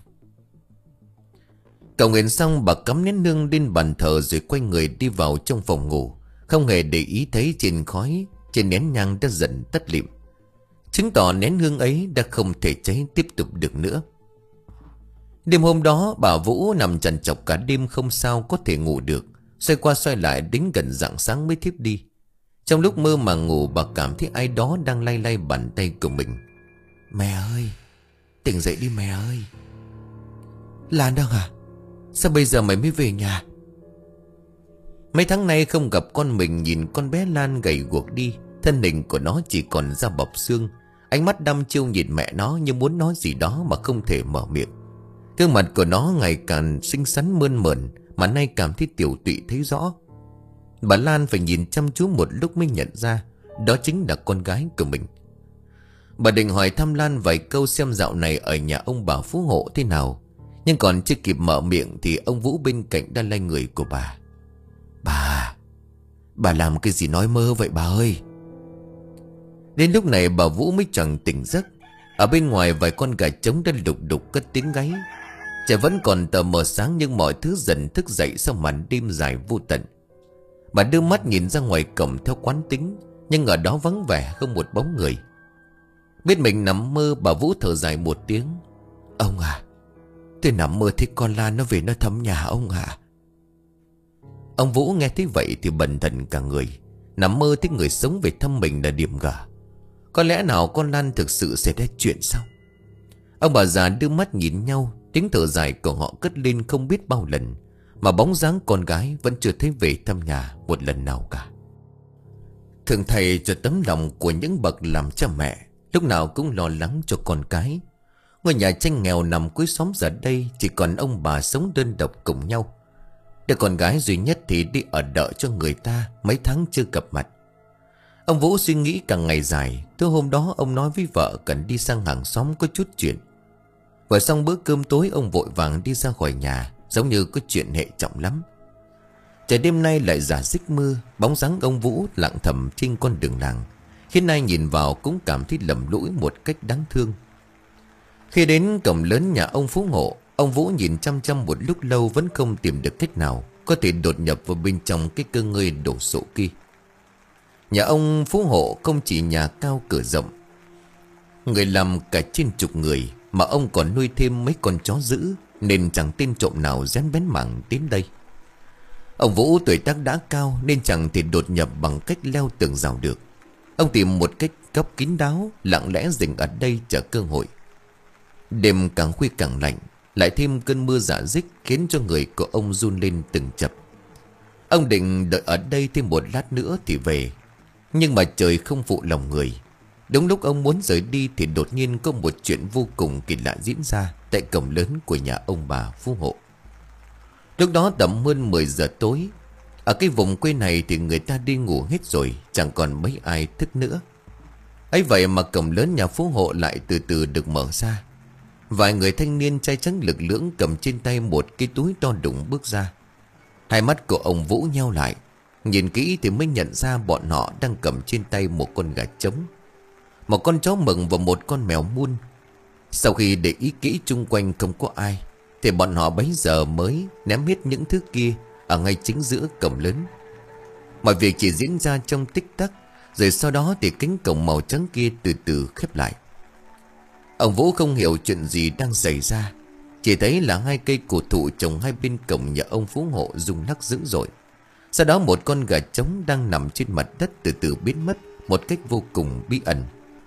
Cầu nguyện xong, bà cắm nén hương lên bàn thờ rồi quay người đi vào trong phòng ngủ, không hề để ý thấy trên khói trên nén nhang đã dần tắt lịm, chứng tỏ nén hương ấy đã không thể cháy tiếp tục được nữa. Đêm hôm đó bà Vũ nằm trằn trọc cả đêm không sao có thể ngủ được, xoay qua xoay lại đến gần rạng sáng mới thiếp đi. Trong lúc mơ mà ngủ, bà cảm thấy ai đó đang lay lay bàn tay của mình. Mẹ ơi, tỉnh dậy đi mẹ ơi. Lan đâu à? Sao bây giờ mày mới về nhà? Mấy tháng nay không gặp con mình, nhìn con bé Lan gầy guộc đi, thân hình của nó chỉ còn da bọc xương, ánh mắt đăm chiêu nhìn mẹ nó như muốn nói gì đó mà không thể mở miệng. Gương mặt của nó ngày càng xinh xắn mơn mởn, mà nay cảm thấy tiểu tụy thấy rõ. Bà Lan phải nhìn chăm chú một lúc mới nhận ra đó chính là con gái của mình. Bà định hỏi thăm Lan vài câu xem dạo này ở nhà ông bà phú hộ thế nào, nhưng còn chưa kịp mở miệng thì ông Vũ bên cạnh đã lay người của bà. Bà, bà làm cái gì nói mơ vậy bà ơi? Đến lúc này bà Vũ mới chẳng tỉnh giấc. Ở bên ngoài vài con gà trống đã lục đục cất tiếng gáy. Trời vẫn còn tờ mờ sáng nhưng mọi thứ dần thức dậy sau màn đêm dài vô tận. Bà đưa mắt nhìn ra ngoài cổng theo quán tính, nhưng ở đó vắng vẻ không một bóng người. Biết mình nằm mơ, bà Vũ thở dài một tiếng. Ông à, tôi nằm mơ thấy con Lan nó về nó thăm nhà ông à. Ông Vũ nghe thấy vậy thì bần thần cả người. Nằm mơ thấy người sống về thăm mình là điểm gà. Có lẽ nào con Lan thực sự xảy ra chuyện sao? Ông bà già đưa mắt nhìn nhau, tiếng thở dài của họ cất lên không biết bao lần, mà bóng dáng con gái vẫn chưa thấy về thăm nhà một lần nào cả. Thượng thầy cho tấm lòng của những bậc làm cha mẹ lúc nào cũng lo lắng cho con cái. Ngôi nhà tranh nghèo nằm cuối xóm giờ đây chỉ còn ông bà sống đơn độc cùng nhau. Đứa con gái duy nhất thì đi ở đợ cho người ta mấy tháng chưa gặp mặt. Ông Vũ suy nghĩ càng ngày dài. Thứ hôm đó ông nói với vợ cần đi sang hàng xóm có chút chuyện. Vừa xong bữa cơm tối ông vội vàng đi ra khỏi nhà, giống như có chuyện hệ trọng lắm. Trời đêm nay lại rả rích mưa. Bóng dáng ông Vũ lặng thầm trên con đường làng khiến ai nhìn vào cũng cảm thấy lầm lũi một cách đáng thương. Khi đến cổng lớn nhà ông Phú Hộ, ông Vũ nhìn chăm chăm một lúc lâu vẫn không tìm được cách nào có thể đột nhập vào bên trong cái cơ ngơi đổ sộ kia. Nhà ông Phú Hộ không chỉ nhà cao cửa rộng, người làm cả trên chục người, mà ông còn nuôi thêm mấy con chó dữ, nên chẳng tên trộm nào dám bén mảng đến đây. Ông Vũ tuổi tác đã cao nên chẳng thể đột nhập bằng cách leo tường rào được. Ông tìm một cách cấp kín đáo, lặng lẽ dừng ở đây chờ cơ hội. Đêm càng khuya càng lạnh, lại thêm cơn mưa rả rích khiến cho người của ông run lên từng chập. Ông định đợi ở đây thêm một lát nữa thì về, nhưng mà trời không phụ lòng người. Đúng lúc ông muốn rời đi thì đột nhiên có một chuyện vô cùng kỳ lạ diễn ra tại cổng lớn của nhà ông bà Phú Hộ. Lúc đó tầm hơn mười giờ tối. Ở cái vùng quê này thì người ta đi ngủ hết rồi, chẳng còn mấy ai thức nữa. Ấy vậy mà cổng lớn nhà Phú Hộ lại từ từ được mở ra. Vài người thanh niên trai trắng lực lưỡng cầm trên tay một cái túi to đùng bước ra. Hai mắt của ông Vũ nheo lại. Nhìn kỹ thì mới nhận ra bọn họ đang cầm trên tay một con gà trống, một con chó mừng và một con mèo mun. Sau khi để ý kỹ chung quanh không có ai thì bọn họ bấy giờ mới ném hết những thứ kia ở ngay chính giữa cổng lớn. Mọi việc chỉ diễn ra trong tích tắc, rồi sau đó thì cánh cổng màu trắng kia từ từ khép lại. Ông Vũ không hiểu chuyện gì đang xảy ra, chỉ thấy là hai cây cổ thụ trồng hai bên cổng nhà ông Phú Hộ rung lắc dữ dội. Sau đó một con gà trống đang nằm trên mặt đất từ từ biến mất một cách vô cùng bí ẩn.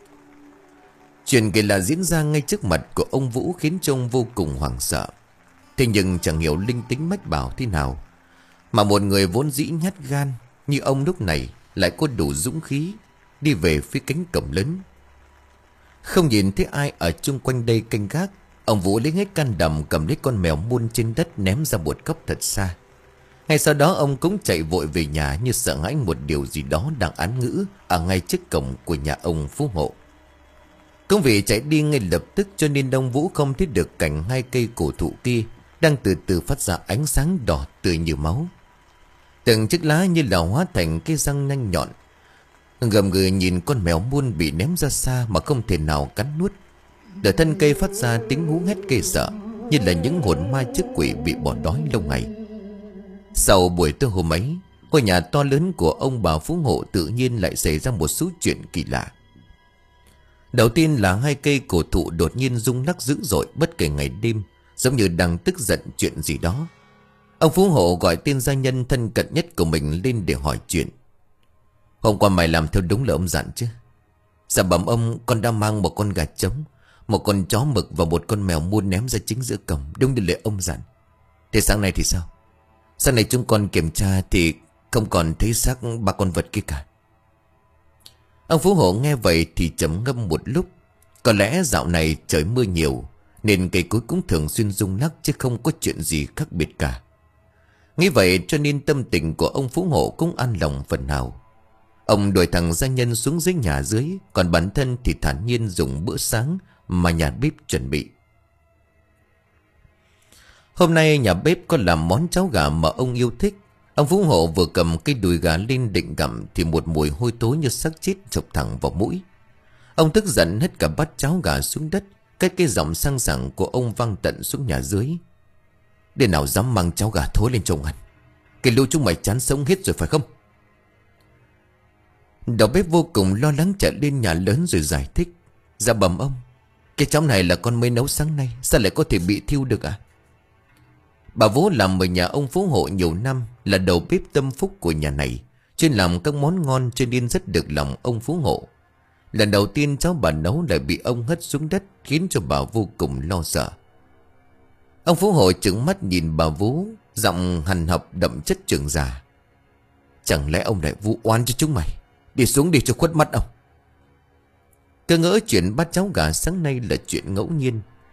Chuyện kỳ lạ diễn ra ngay trước mặt của ông Vũ khiến cho ông vô cùng hoảng sợ. Thế nhưng chẳng hiểu linh tính mách bảo thế nào mà một người vốn dĩ nhát gan như ông lúc này lại có đủ dũng khí đi về phía cánh cổng lớn. Không nhìn thấy ai ở chung quanh đây canh gác, ông Vũ lấy hết can đảm cầm lấy con mèo muôn trên đất ném ra một góc thật xa. Ngay sau đó ông cũng chạy vội về nhà như sợ hãi một điều gì đó đang án ngữ ở ngay trước cổng của nhà ông Phú Hộ. Cũng vì chạy đi ngay lập tức cho nên ông Vũ không thấy được cảnh hai cây cổ thụ kia đang từ từ phát ra ánh sáng đỏ tươi như máu. Từng chiếc lá như là hóa thành cái răng nanh nhọn. Gầm gừ nhìn con mèo muôn bị ném ra xa mà không thể nào cắn nuốt. Từ thân cây phát ra tiếng hú hét ghê sợ, như là những hồn ma trước quỷ bị bỏ đói lâu ngày. Sau buổi tối hôm ấy, ngôi nhà to lớn của ông bà Phú Hộ tự nhiên lại xảy ra một số chuyện kỳ lạ. Đầu tiên là hai cây cổ thụ đột nhiên rung lắc dữ dội bất kể ngày đêm, giống như đang tức giận chuyện gì đó. Ông Phú Hộ gọi tên gia nhân thân cận nhất của mình lên để hỏi chuyện. Hôm qua mày làm theo đúng là ông dặn chứ? Dạ bẩm ông, con đã mang một con gà trống, một con chó mực và một con mèo muôn ném ra chính giữa cổng, đúng như lời ông dặn. Thế sáng nay thì sao? Sáng nay chúng con kiểm tra thì không còn thấy xác ba con vật kia cả. Ông Phú Hộ nghe vậy thì trầm ngâm một lúc. Có lẽ dạo này trời mưa nhiều nên cây cối cũng thường xuyên rung lắc, chứ không có chuyện gì khác biệt cả. Nghĩ vậy cho nên tâm tình của ông Phú Hộ cũng an lòng phần nào. Ông đuổi thằng gia nhân xuống dưới nhà dưới, còn bản thân thì thản nhiên dùng bữa sáng mà nhà bếp chuẩn bị. Hôm nay nhà bếp có làm món cháo gà mà ông yêu thích. Ông Phú Hộ vừa cầm cây đùi gà lên định gặm thì một mùi hôi tối như xác chết chọc thẳng vào mũi. Ông tức giận hết cả bát cháo gà xuống đất. Cái cái giọng sang sảng của ông vang tận xuống nhà dưới. Để nào dám mang cháo gà thối lên chồng ăn. Cái lũ chúng mày chán sống hết rồi phải không? Đầu bếp vô cùng lo lắng chạy lên nhà lớn rồi giải thích. Dạ bẩm ông, cái cháo này là con mới nấu sáng nay, sao lại có thể bị thiêu được à? Bà Vú làm ở nhà ông Phú Hộ nhiều năm, là đầu bếp tâm phúc của nhà này, chuyên làm các món ngon cho nên rất được lòng ông Phú Hộ. Lần đầu tiên cháu bà nấu lại bị ông hất xuống đất, khiến cho bà vô cùng lo sợ. Ông Phú Hộ trừng mắt nhìn bà Vú, giọng hằn học đậm chất trưởng già. Chẳng lẽ ông lại vu oan cho chúng mày? Đi xuống đi cho khuất mắt ông. Cơ ngỡ chuyện bắt cháu gà sáng nay là chuyện ngẫu nhiên,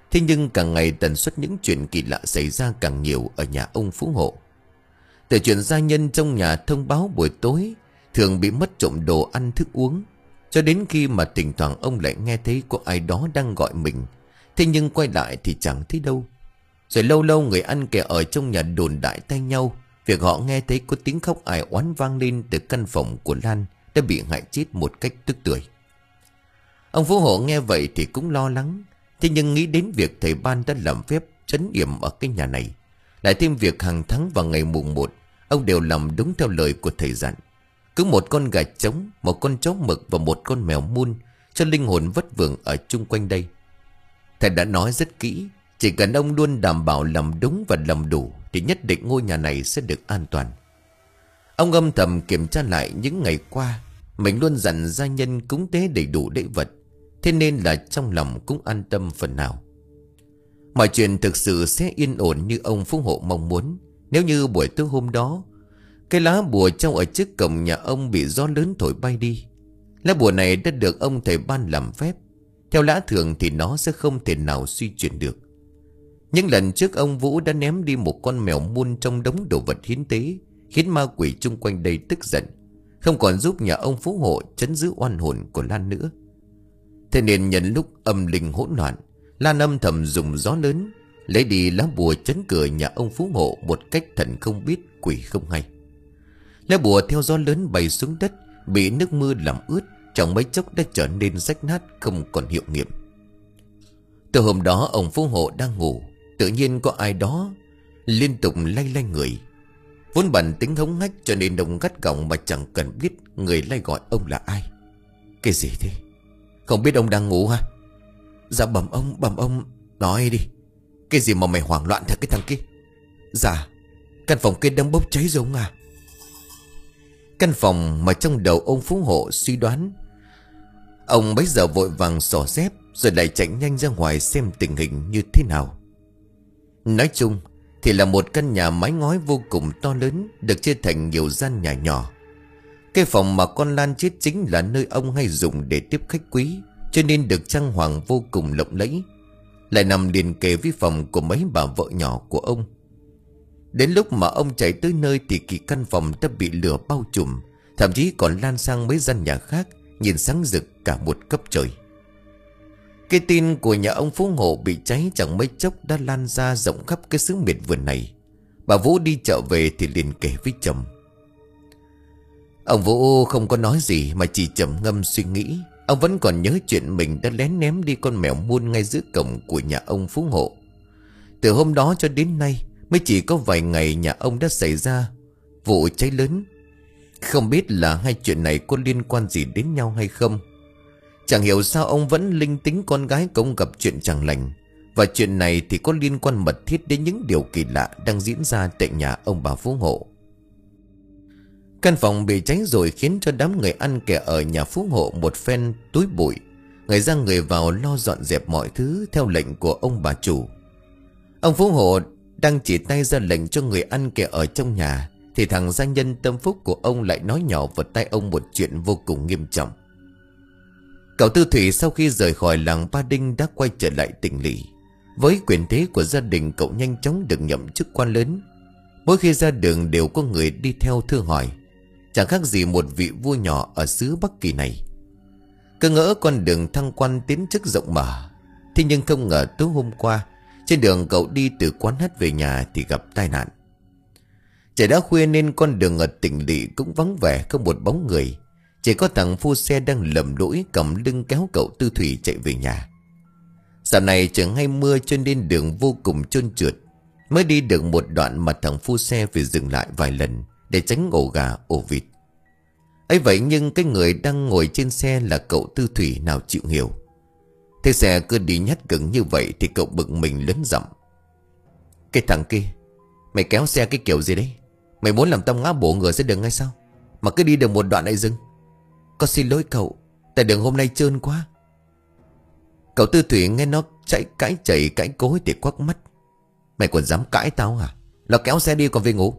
Thế nhưng càng ngày tần suất những chuyện kỳ lạ xảy ra càng nhiều ở nhà ông Phú Hộ. Từ chuyện gia nhân trong nhà thông báo buổi tối thường bị mất trộm đồ ăn thức uống, cho đến khi mà thỉnh thoảng ông lại nghe thấy có ai đó đang gọi mình. Thế nhưng quay lại thì chẳng thấy đâu. Rồi lâu lâu người ăn kẻ ở trong nhà đồn đại tay nhau việc họ nghe thấy có tiếng khóc ai oán vang lên từ căn phòng của Lan đã bị hại chết một cách tức tưởi. Ông Phú Hộ nghe vậy thì cũng lo lắng. Thế nhưng nghĩ đến việc thầy Ban đã làm phép trấn yểm ở cái nhà này, lại thêm việc hàng tháng vào ngày mùng một ông đều làm đúng theo lời của thầy dặn. Cứ một con gà trống, một con chó mực và một con mèo mun cho linh hồn vất vưởng ở chung quanh đây. Thầy đã nói rất kỹ, chỉ cần ông luôn đảm bảo làm đúng và làm đủ thì nhất định ngôi nhà này sẽ được an toàn. Ông âm thầm kiểm tra lại những ngày qua, mình luôn dặn gia nhân cúng tế đầy đủ lễ vật, thế nên là trong lòng cũng an tâm phần nào. Mọi chuyện thực sự sẽ yên ổn như ông Phú Hộ mong muốn, nếu như buổi tối hôm đó cái lá bùa treo ở trước cổng nhà ông bị gió lớn thổi bay đi. Lá bùa này đã được ông thầy Ban làm phép. Theo lẽ thường thì nó sẽ không thể nào suy chuyển được. Những lần trước ông Vũ đã ném đi một con mèo muôn trong đống đồ vật hiến tế, khiến ma quỷ chung quanh đây tức giận, không còn giúp nhà ông Phú Hộ trấn giữ oan hồn của Lan nữa. Thế nên nhân lúc âm linh hỗn loạn, Lan âm thầm dùng gió lớn lấy đi lá bùa trấn cửa nhà ông Phú Hộ một cách thần không biết quỷ không hay. Lá bùa theo gió lớn bay xuống đất, bị nước mưa làm ướt, trong mấy chốc đã trở nên rách nát, không còn hiệu nghiệm. Từ hôm đó ông Phú Hộ đang ngủ, tự nhiên có ai đó liên tục lay lay người. Vốn bản tính hống hách cho nên ông gắt gỏng mà chẳng cần biết người lay gọi ông là ai. Cái gì thế? Không biết ông đang ngủ hả? Dạ bẩm ông, bẩm ông, nói đi. Cái gì mà mày hoảng loạn thật cái thằng kia? Dạ, căn phòng kia đang bốc cháy rồi ông à. Căn phòng mà trong đầu ông Phú Hộ suy đoán. Ông bấy giờ vội vàng xỏ dép rồi lại chạy nhanh ra ngoài xem tình hình như thế nào. Nói chung thì là một căn nhà mái ngói vô cùng to lớn, được chia thành nhiều gian nhà nhỏ. Cái phòng mà con Lan chết chính là nơi ông hay dùng để tiếp khách quý, cho nên được trang hoàng vô cùng lộng lẫy, lại nằm liền kề với phòng của mấy bà vợ nhỏ của ông. Đến lúc mà ông chạy tới nơi thì kỳ căn phòng đã bị lửa bao trùm, thậm chí còn lan sang mấy gian nhà khác, nhìn sáng rực cả một cấp trời. Cái tin của nhà ông Phú Hộ bị cháy chẳng mấy chốc đã lan ra rộng khắp cái xứ miệt vườn này. Bà Vũ đi chợ về thì liền kể với chồng. Ông Vũ không có nói gì mà chỉ trầm ngâm suy nghĩ. Ông vẫn còn nhớ chuyện mình đã lén ném đi con mèo muôn ngay giữa cổng của nhà ông Phú Hộ. Từ hôm đó cho đến nay mới chỉ có vài ngày nhà ông đã xảy ra vụ cháy lớn. Không biết là hai chuyện này có liên quan gì đến nhau hay không. Chẳng hiểu sao ông vẫn linh tính con gái của ông gặp chuyện chẳng lành. Và chuyện này thì có liên quan mật thiết đến những điều kỳ lạ đang diễn ra tại nhà ông bà Phú Hộ. Căn phòng bị cháy rồi khiến cho đám người ăn kẻ ở nhà Phú Hộ một phen túi bụi. Người ra người vào lo dọn dẹp mọi thứ theo lệnh của ông bà chủ. Ông Phú Hộ đang chỉ tay ra lệnh cho người ăn kẻ ở trong nhà, thì thằng gia nhân tâm phúc của ông lại nói nhỏ vào tai ông một chuyện vô cùng nghiêm trọng. Cậu Tư Thủy sau khi rời khỏi làng Ba Đinh đã quay trở lại tỉnh lỵ. Với quyền thế của gia đình, cậu nhanh chóng được nhậm chức quan lớn. Mỗi khi ra đường đều có người đi theo thưa hỏi, chẳng khác gì một vị vua nhỏ ở xứ Bắc Kỳ này. Cứ ngỡ con đường thăng quan tiến chức rộng mở. Thế nhưng không ngờ tối hôm qua, trên đường cậu đi từ quán hát về nhà thì gặp tai nạn. Trời đã khuya nên con đường ở tỉnh lỵ cũng vắng vẻ, không một bóng người. Chỉ có thằng phu xe đang lầm lũi cầm lưng kéo cậu Tư Thủy chạy về nhà. Dạo này trời hay mưa cho nên đường vô cùng trơn trượt. Mới đi được một đoạn mà thằng phu xe phải dừng lại vài lần để tránh ổ gà ổ vịt. Ấy vậy nhưng cái người đang ngồi trên xe là cậu Tư Thủy nào chịu hiểu. Thế xe cứ đi nhát cứng như vậy thì cậu bực mình lớn giọng. Cái thằng kia, mày kéo xe cái kiểu gì đấy? Mày muốn làm tao ngã bổ người sẽ đường ngay sao? Mà cứ đi được một đoạn lại dừng. Con xin lỗi cậu, tại đường hôm nay trơn quá. Cậu Tư Thủy nghe nó chạy cãi chảy cãi cối thì quắc mắt. Mày còn dám cãi tao hả? Nó kéo xe đi còn về ngủ.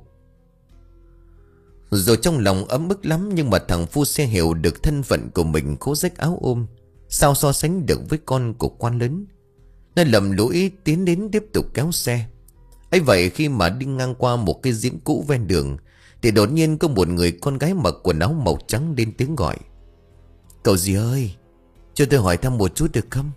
Rồi trong lòng ấm ức lắm, nhưng mà thằng phu xe hiểu được thân phận của mình, cố rách áo ôm. Sao so sánh được với con của quan lớn. Nó lầm lũi tiến đến tiếp tục kéo xe. Ấy vậy khi mà đi ngang qua một cái giếng cũ ven đường thì đột nhiên có một người con gái mặc quần áo màu trắng lên tiếng gọi: "Cậu gì ơi, cho tôi hỏi thăm một chút được không?"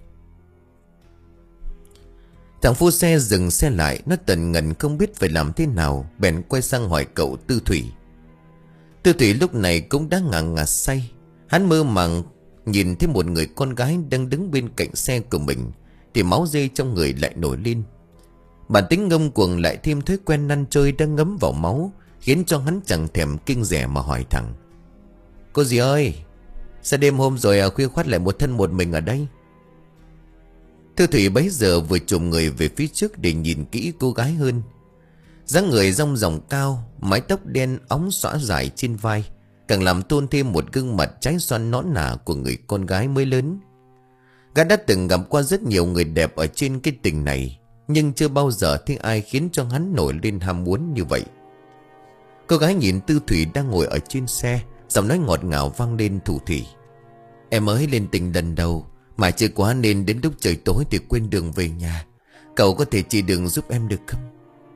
Thằng phu xe dừng xe lại. Nó tần ngần không biết phải làm thế nào, bèn quay sang hỏi cậu Tư Thủy. Tư Thủy lúc này cũng đã ngà ngà say. Hắn mơ màng nhìn thấy một người con gái đang đứng bên cạnh xe của mình thì máu dây trong người lại nổi lên. Bản tính ngông cuồng lại thêm thói quen năn chơi đang ngấm vào máu, khiến cho hắn chẳng thèm kinh rẻ mà hỏi thẳng: "Cô dì ơi, sao đêm hôm rồi à, khuya khoắt lại một thân một mình ở đây?" Tư Thủy bấy giờ vừa chồm người về phía trước để nhìn kỹ cô gái hơn. Dáng người rong ròng cao, mái tóc đen óng xõa dài trên vai, càng làm tôn thêm một gương mặt trái xoan nõn nà của người con gái mới lớn. Gã đã từng gặp qua rất nhiều người đẹp ở trên cái tỉnh này, nhưng chưa bao giờ thấy ai khiến cho hắn nổi lên ham muốn như vậy. Cô gái nhìn Tư Thủy đang ngồi ở trên xe, giọng nói ngọt ngào vang lên thủ thỉ: "Em mới lên tỉnh lần đầu, mải chơi quá nên đến lúc trời tối thì quên đường về nhà. Cậu có thể chỉ đường giúp em được không?"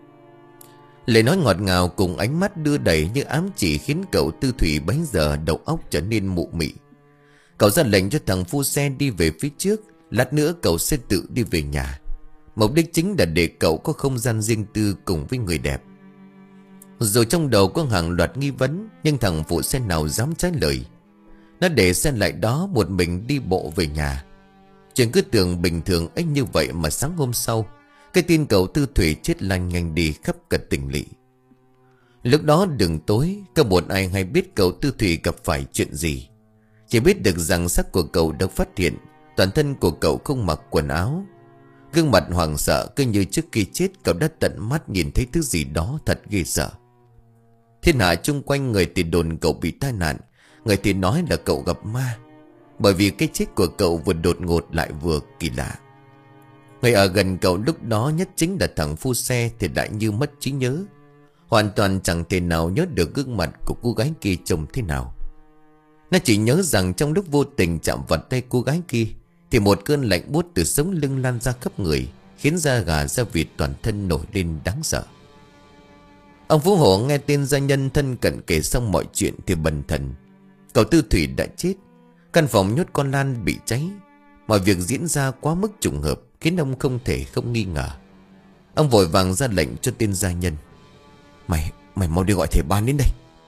Lời nói ngọt ngào cùng ánh mắt đưa đẩy như ám chỉ khiến cậu Tư Thủy bấy giờ đầu óc trở nên mụ mị. Cậu ra lệnh cho thằng phu xe đi về phía trước, lát nữa cậu sẽ tự đi về nhà. Mục đích chính là để cậu có không gian riêng tư cùng với người đẹp. Dù trong đầu có hàng loạt nghi vấn, nhưng thằng phụ xe nào dám trái lời. Nó để xe lại đó một mình đi bộ về nhà. Chuyện cứ tưởng bình thường ấy như vậy mà sáng hôm sau, cái tin cậu Tư Thủy chết lan nhanh đi khắp cả tỉnh lỵ. Lúc đó đường tối, có một ai hay biết cậu Tư Thủy gặp phải chuyện gì. Chỉ biết được rằng xác của cậu được phát hiện, toàn thân của cậu không mặc quần áo. Gương mặt hoảng sợ cứ như trước khi chết cậu đã tận mắt nhìn thấy thứ gì đó thật ghê sợ. Thiên hạ chung quanh người thì đồn cậu bị tai nạn, người thì nói là cậu gặp ma. Bởi vì cái chết của cậu vừa đột ngột lại vừa kỳ lạ. Người ở gần cậu lúc đó nhất chính là thằng phu xe thì lại như mất trí nhớ, hoàn toàn chẳng thể nào nhớ được gương mặt của cô gái kia trông thế nào. Nó chỉ nhớ rằng trong lúc vô tình chạm vào tay cô gái kia thì một cơn lạnh buốt từ sống lưng lan ra khắp người, khiến da gà da vịt toàn thân nổi lên đáng sợ. Ông Phú Hộ nghe tên gia nhân thân cận kể xong mọi chuyện thì bần thần. Cậu Tư Thủy đã chết, căn phòng nhốt con Lan bị cháy. Mọi việc diễn ra quá mức trùng hợp, khiến ông không thể không nghi ngờ. Ông vội vàng ra lệnh cho tên gia nhân: Mày, mày mau đi gọi thầy Ban đến đây.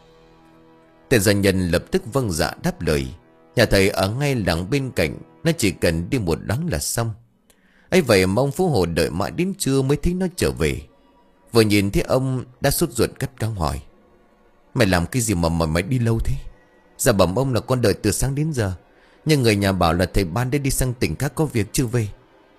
Tên gia nhân lập tức vâng dạ đáp lời. Nhà thầy ở ngay làng bên cạnh, nó chỉ cần đi một đắng là xong. ấy vậy mà ông Phú Hộ đợi mãi đến trưa mới thấy nó trở về. Vừa nhìn thấy ông đã sốt ruột gắt gao hỏi: Mày làm cái gì mà mà mày đi lâu thế? Dạ bẩm ông là con đợi từ sáng đến giờ, nhưng người nhà bảo là thầy Ban đã đi sang tỉnh khác có việc chưa về.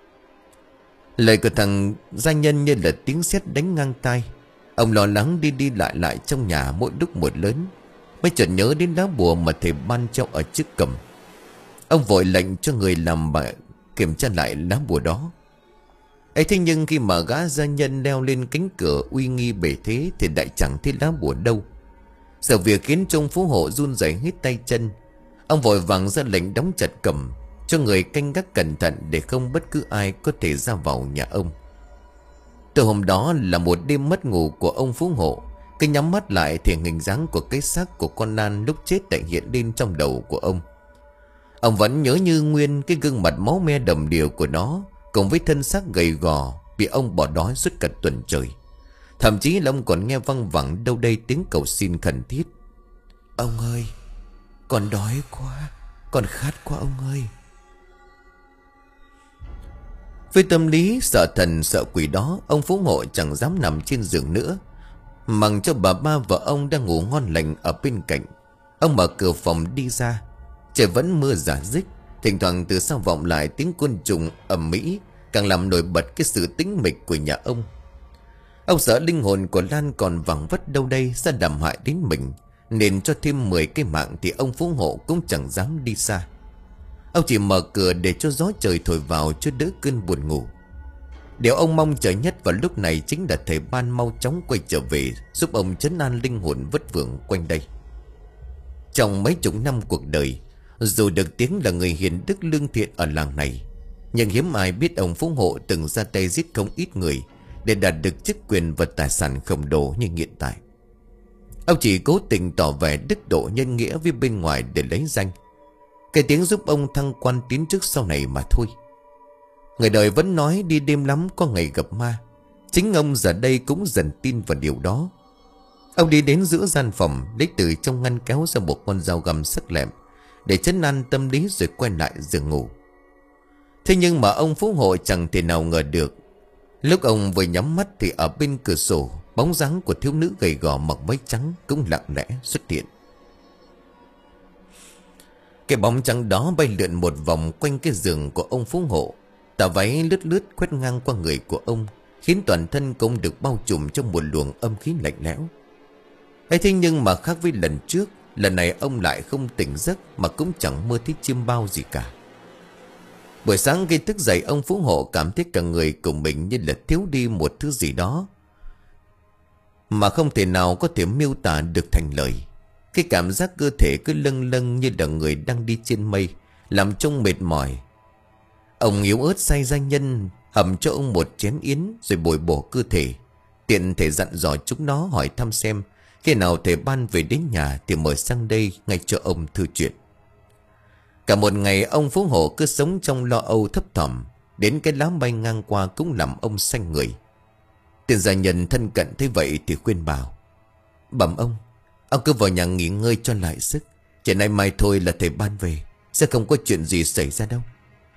Lời của thằng gia nhân như là tiếng sét đánh ngang tai. Ông lo lắng đi đi lại lại trong nhà mỗi lúc một lớn, mới chợt nhớ đến lá bùa mà thầy Ban treo ở trước cổng. Ông vội lệnh cho người làm bà kiểm tra lại lá bùa đó. ấy thế nhưng khi mà gã gia nhân leo lên cánh cửa uy nghi bề thế thì lại chẳng thấy lá bùa đâu. Sự việc khiến trong Phú Hộ run rẩy hết tay chân. Ông vội vàng ra lệnh đóng chặt cổng, cho người canh gác cẩn thận để không bất cứ ai có thể ra vào nhà ông. Từ hôm đó là một đêm mất ngủ của ông Phú Hộ. Cứ nhắm mắt lại thì hình dáng của cái xác của con Lan lúc chết lại hiện lên trong đầu của ông. Ông vẫn nhớ như nguyên cái gương mặt máu me đầm đìa của nó, cùng với thân xác gầy gò bị ông bỏ đói suốt cả tuần trời. Thậm chí là ông còn nghe văng vẳng đâu đây tiếng cầu xin khẩn thiết: Ông ơi, con đói quá, con khát quá ông ơi. Với tâm lý sợ thần sợ quỷ đó, ông Phú Hộ chẳng dám nằm trên giường nữa, mặc cho bà ba vợ ông đang ngủ ngon lành ở bên cạnh. Ông mở cửa phòng đi ra. Trời vẫn mưa rả rích, thỉnh thoảng từ sau vọng lại tiếng côn trùng ầm ĩ, càng làm nổi bật cái sự tĩnh mịch của nhà ông. Ông sợ linh hồn của Lan còn vắng vất đâu đây sẽ đàm hại đến mình, nên cho thêm mười cái mạng thì ông Phú Hộ cũng chẳng dám đi xa. Ông chỉ mở cửa để cho gió trời thổi vào cho đỡ cơn buồn ngủ. Điều ông mong chờ nhất vào lúc này chính là thầy Ban mau chóng quay trở về, giúp ông trấn an linh hồn vất vưởng quanh đây. Trong mấy chục năm cuộc đời, dù được tiếng là người hiền đức lương thiện ở làng này, Nhưng hiếm ai biết ông phú hộ từng ra tay giết không ít người để đạt được chức quyền và tài sản khổng lồ như hiện tại. Ông chỉ cố tình tỏ vẻ đức độ nhân nghĩa với bên ngoài để lấy danh, cái tiếng giúp ông thăng quan tiến chức sau này mà thôi. Người đời vẫn nói đi đêm lắm có ngày gặp ma. Chính ông giờ đây cũng dần tin vào điều đó. Ông đi đến giữa gian phòng, lấy từ trong ngăn kéo ra một con dao găm sắc lẹm để trấn an tâm lý rồi quay lại giường ngủ. Thế nhưng mà ông phú hộ chẳng thể nào ngờ được, lúc ông vừa nhắm mắt thì ở bên cửa sổ, bóng dáng của thiếu nữ gầy gò mặc váy trắng cũng lặng lẽ xuất hiện. Cái bóng trắng đó bay lượn một vòng quanh cái giường của ông phú hộ. Tà váy lướt lướt quét ngang qua người của ông, khiến toàn thân cũng được bao trùm trong một luồng âm khí lạnh lẽo. Ấy thế nhưng mà khác với lần trước, lần này ông lại không tỉnh giấc mà cũng chẳng mơ thấy chiêm bao gì cả. Buổi sáng khi thức dậy, ông phú hộ cảm thấy cả người của mình như là thiếu đi một thứ gì đó mà không thể nào có thể miêu tả được thành lời. Cái cảm giác cơ thể cứ lâng lâng như là người đang đi trên mây, làm trông mệt mỏi. Ông yếu ớt sai gia nhân hầm cho ông một chén yến rồi bồi bổ cơ thể, tiện thể dặn dò chúng nó hỏi thăm xem khi nào thể ban về đến nhà thì mời sang đây ngay cho ông thư chuyện. Cả một ngày ông phú hộ cứ sống trong lo âu thấp thỏm, đến cái lá bay ngang qua cũng làm ông xanh người. Tiền gia nhân thân cận thế vậy thì khuyên bảo: Bẩm ông, ông cứ vào nhà nghỉ ngơi cho lại sức, chỉ nay mai thôi là thầy ban về, sẽ không có chuyện gì xảy ra đâu.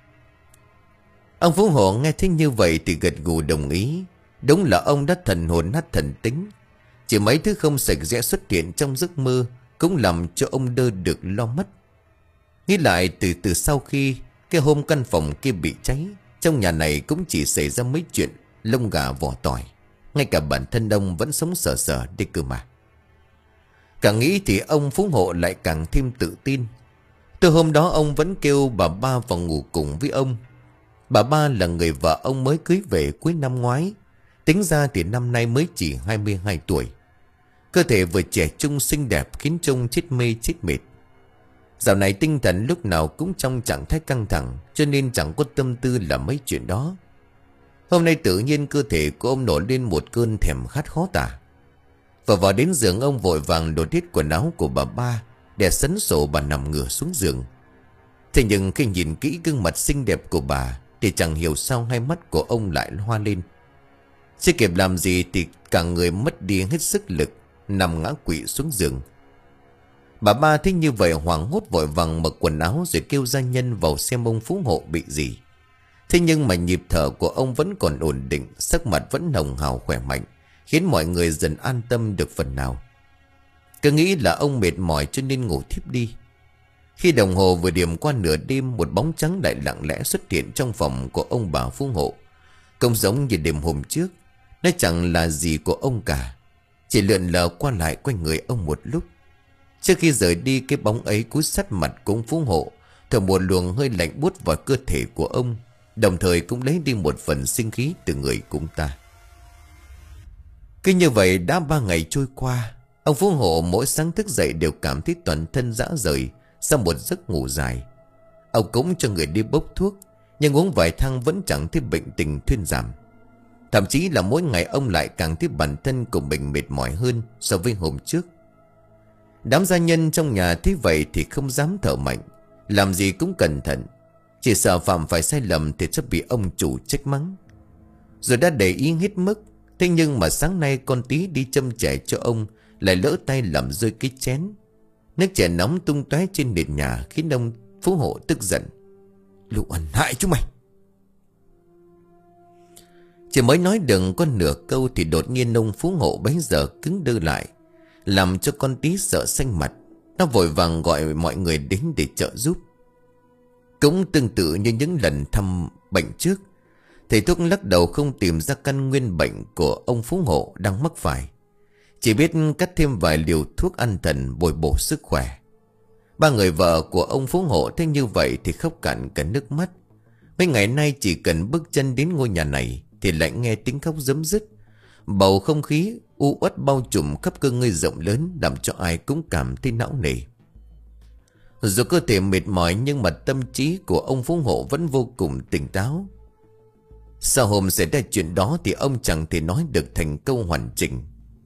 Ông phú hộ nghe thấy như vậy thì gật gù đồng ý. Đúng là ông đã thần hồn nát thần tính. Chỉ mấy thứ không sạch sẽ xuất hiện trong giấc mơ cũng làm cho ông đơ được lo mất. Nghĩ lại từ từ sau khi cái hôm căn phòng kia bị cháy, trong nhà này cũng chỉ xảy ra mấy chuyện lông gà vỏ tỏi. Ngay cả bản thân ông vẫn sống sờ sờ đi cơ mà. Càng nghĩ thì ông phú hộ lại càng thêm tự tin. Từ hôm đó ông vẫn kêu bà ba vào ngủ cùng với ông. Bà ba là người vợ ông mới cưới về cuối năm ngoái. Tính ra thì năm nay mới chỉ hai mươi hai tuổi. Cơ thể vừa trẻ trung xinh đẹp khiến trông chết mê chết mệt. Dạo này tinh thần lúc nào cũng trong trạng thái căng thẳng, cho nên chẳng có tâm tư làm mấy chuyện đó. Hôm nay tự nhiên cơ thể của ông nổi lên một cơn thèm khát khó tả. Và vào đến giường, ông vội vàng lột hết quần áo của bà ba để sấn sổ bà nằm ngửa xuống giường. Thế nhưng khi nhìn kỹ gương mặt xinh đẹp của bà thì chẳng hiểu sao hai mắt của ông lại hoa lên. Chưa kịp làm gì thì cả người mất đi hết sức lực, nằm ngã quỵ xuống giường. Bà ba thấy như vậy hoảng hốt vội vàng mặc quần áo rồi kêu gia nhân vào xem ông phú hộ bị gì. Thế nhưng mà nhịp thở của ông vẫn còn ổn định, sắc mặt vẫn hồng hào khỏe mạnh, khiến mọi người dần an tâm được phần nào. Cứ nghĩ là ông mệt mỏi cho nên ngủ thiếp đi. Khi đồng hồ vừa điểm qua nửa đêm, một bóng trắng lại lặng lẽ xuất hiện trong phòng của ông bà phú hộ. Không giống như đêm hôm trước, nó chẳng là gì của ông cả, chỉ lượn lờ qua lại quanh người ông một lúc. Trước khi rời đi, cái bóng ấy cúi sát mặt của ông phú hộ, thở một luồng hơi lạnh buốt vào cơ thể của ông, đồng thời cũng lấy đi một phần sinh khí từ người chúng ta. Cứ như vậy đã ba ngày trôi qua, ông phú hộ mỗi sáng thức dậy đều cảm thấy toàn thân rã rời sau một giấc ngủ dài. Ông cũng cho người đi bốc thuốc, nhưng uống vài thang vẫn chẳng thấy bệnh tình thuyên giảm. Thậm chí là mỗi ngày ông lại càng thấy bản thân của mình mệt mỏi hơn so với hôm trước. Đám gia nhân trong nhà thấy vậy thì không dám thở mạnh, làm gì cũng cẩn thận, chỉ sợ phạm phải sai lầm thì sẽ bị ông chủ trách mắng. Rồi đã để ý hết mức. Thế nhưng mà sáng nay con tí đi châm chè cho ông lại lỡ tay làm rơi cái chén. Nước chè nóng tung tóe trên nền nhà khiến ông phú hộ tức giận: Lũ ăn hại chúng mày! Chỉ mới nói đừng có nửa câu thì đột nhiên ông phú hộ bấy giờ cứng đơ lại, làm cho con tí sợ xanh mặt. Nó vội vàng gọi mọi người đến để trợ giúp. Cũng tương tự như những lần thăm bệnh trước, thầy thuốc lắc đầu không tìm ra căn nguyên bệnh của ông phú hộ đang mắc phải, chỉ biết cắt thêm vài liều thuốc an thần bồi bổ sức khỏe. Ba người vợ của ông phú hộ thấy như vậy thì khóc cạn cả nước mắt. Mấy ngày nay chỉ cần bước chân đến ngôi nhà này thì lại nghe tiếng khóc rấm rứt. Bầu không khí u uất bao trùm khắp cơ ngơi rộng lớn, làm cho ai cũng cảm thấy não nề. Dù cơ thể mệt mỏi nhưng mà tâm trí của ông Phú Hộ vẫn vô cùng tỉnh táo. Sau hôm xảy ra chuyện đó thì ông chẳng thể nói được thành câu hoàn chỉnh,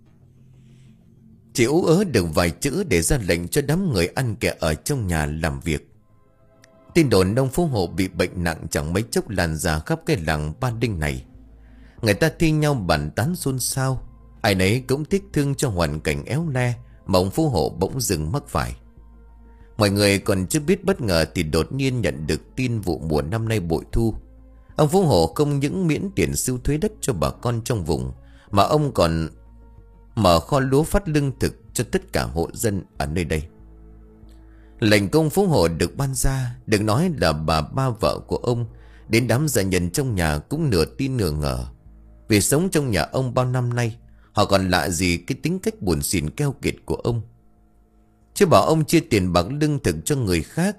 chỉ ú ớ được vài chữ để ra lệnh cho đám người ăn kẻ ở trong nhà làm việc. Tin đồn ông Phú Hộ bị bệnh nặng chẳng mấy chốc lan ra khắp cái làng Ba Đinh này. Người ta thi nhau bàn tán xôn xao, ai nấy cũng tiếc thương cho hoàn cảnh éo le mà ông Phú Hộ bỗng dưng mắc phải. Mọi người còn chưa biết bất ngờ thì đột nhiên nhận được tin vụ mùa năm nay bội thu. Ông Phú Hộ không những miễn tiền sưu thuế đất cho bà con trong vùng, mà ông còn mở kho lúa phát lương thực cho tất cả hộ dân ở nơi đây. Lệnh công Phú Hộ được ban ra, được nói là bà ba vợ của ông đến đám gia nhân trong nhà cũng nửa tin nửa ngờ. Vì sống trong nhà ông bao năm nay, họ còn lạ gì cái tính cách buồn xỉn keo kiệt của ông. Chứ bảo ông chia tiền bạc lương thực cho người khác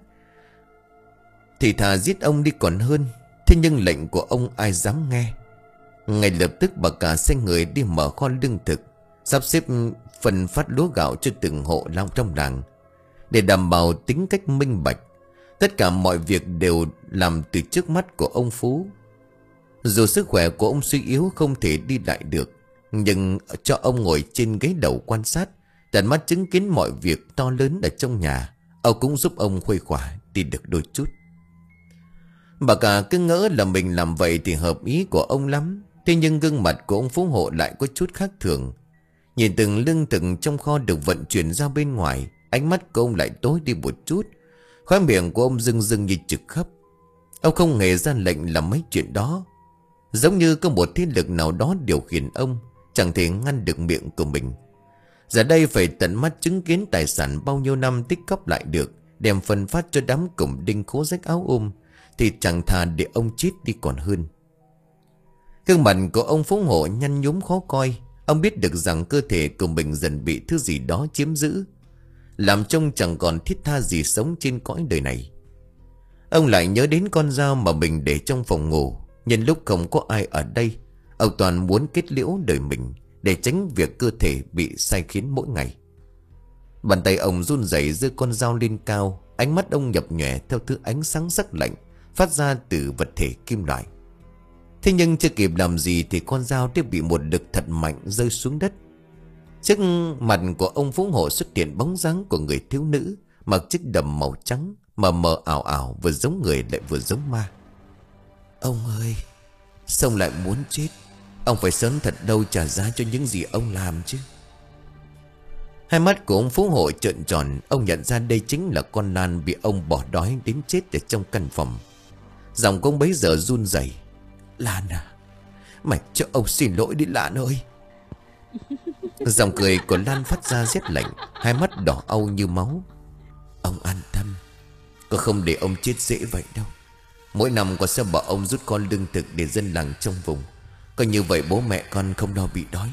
thì thà giết ông đi còn hơn. Thế nhưng lệnh của ông ai dám nghe. Ngay lập tức bà cả sai người đi mở kho lương thực, sắp xếp phân phát lúa gạo cho từng hộ lao trong làng, để đảm bảo tính cách minh bạch. Tất cả mọi việc đều làm từ trước mắt của ông Phú. Dù sức khỏe của ông suy yếu không thể đi lại được, nhưng cho ông ngồi trên ghế đầu quan sát, tận mắt chứng kiến mọi việc to lớn ở trong nhà, ông cũng giúp ông khuây khỏa đi được đôi chút. Bà cả cứ ngỡ là mình làm vậy thì hợp ý của ông lắm. Thế nhưng gương mặt của ông Phú Hộ lại có chút khác thường. Nhìn từng lương thực trong kho được vận chuyển ra bên ngoài, ánh mắt của ông lại tối đi một chút. Khóe miệng của ông rưng rưng như trực khóc. Ông không hề ra lệnh làm mấy chuyện đó. Giống như có một thế lực nào đó điều khiển ông, chẳng thể ngăn được miệng của mình. Giờ đây phải tận mắt chứng kiến tài sản bao nhiêu năm tích cóp lại được đem phân phát cho đám cổng đinh khố rách áo ôm, thì chẳng thà để ông chết đi còn hơn. Gương mặt của ông Phú Hộ nhăn nhúm khó coi. Ông biết được rằng cơ thể của mình dần bị thứ gì đó chiếm giữ, làm trông chẳng còn thiết tha gì sống trên cõi đời này. Ông lại nhớ đến con dao mà mình để trong phòng ngủ. Nhân lúc không có ai ở đây, ông toàn muốn kết liễu đời mình để tránh việc cơ thể bị sai khiến mỗi ngày. Bàn tay ông run rẩy giơ con dao lên cao. Ánh mắt ông nhập nhòe theo thứ ánh sáng sắc lạnh phát ra từ vật thể kim loại. Thế nhưng chưa kịp làm gì thì con dao đã bị một lực thật mạnh rơi xuống đất. Trước mặt của ông Phú Hộ xuất hiện bóng dáng của người thiếu nữ mặc chiếc đầm màu trắng, mờ mờ ảo ảo, vừa giống người lại vừa giống ma. Ông ơi, sao ông lại muốn chết? Ông phải sớm thật đâu trả giá cho những gì ông làm chứ. Hai mắt của ông Phú Hộ trợn tròn. Ông nhận ra đây chính là con Lan bị ông bỏ đói đến chết ở trong căn phòng. Giọng của ông bấy giờ run rẩy. Lan à, mày cho ông xin lỗi đi Lan ơi. Giọng cười của Lan phát ra rét lạnh, hai mắt đỏ au như máu. Ông an tâm, con không để ông chết dễ vậy đâu. Mỗi năm con sẽ bảo ông rút con lương thực để dân làng trong vùng. Có như vậy bố mẹ con không lo bị đói.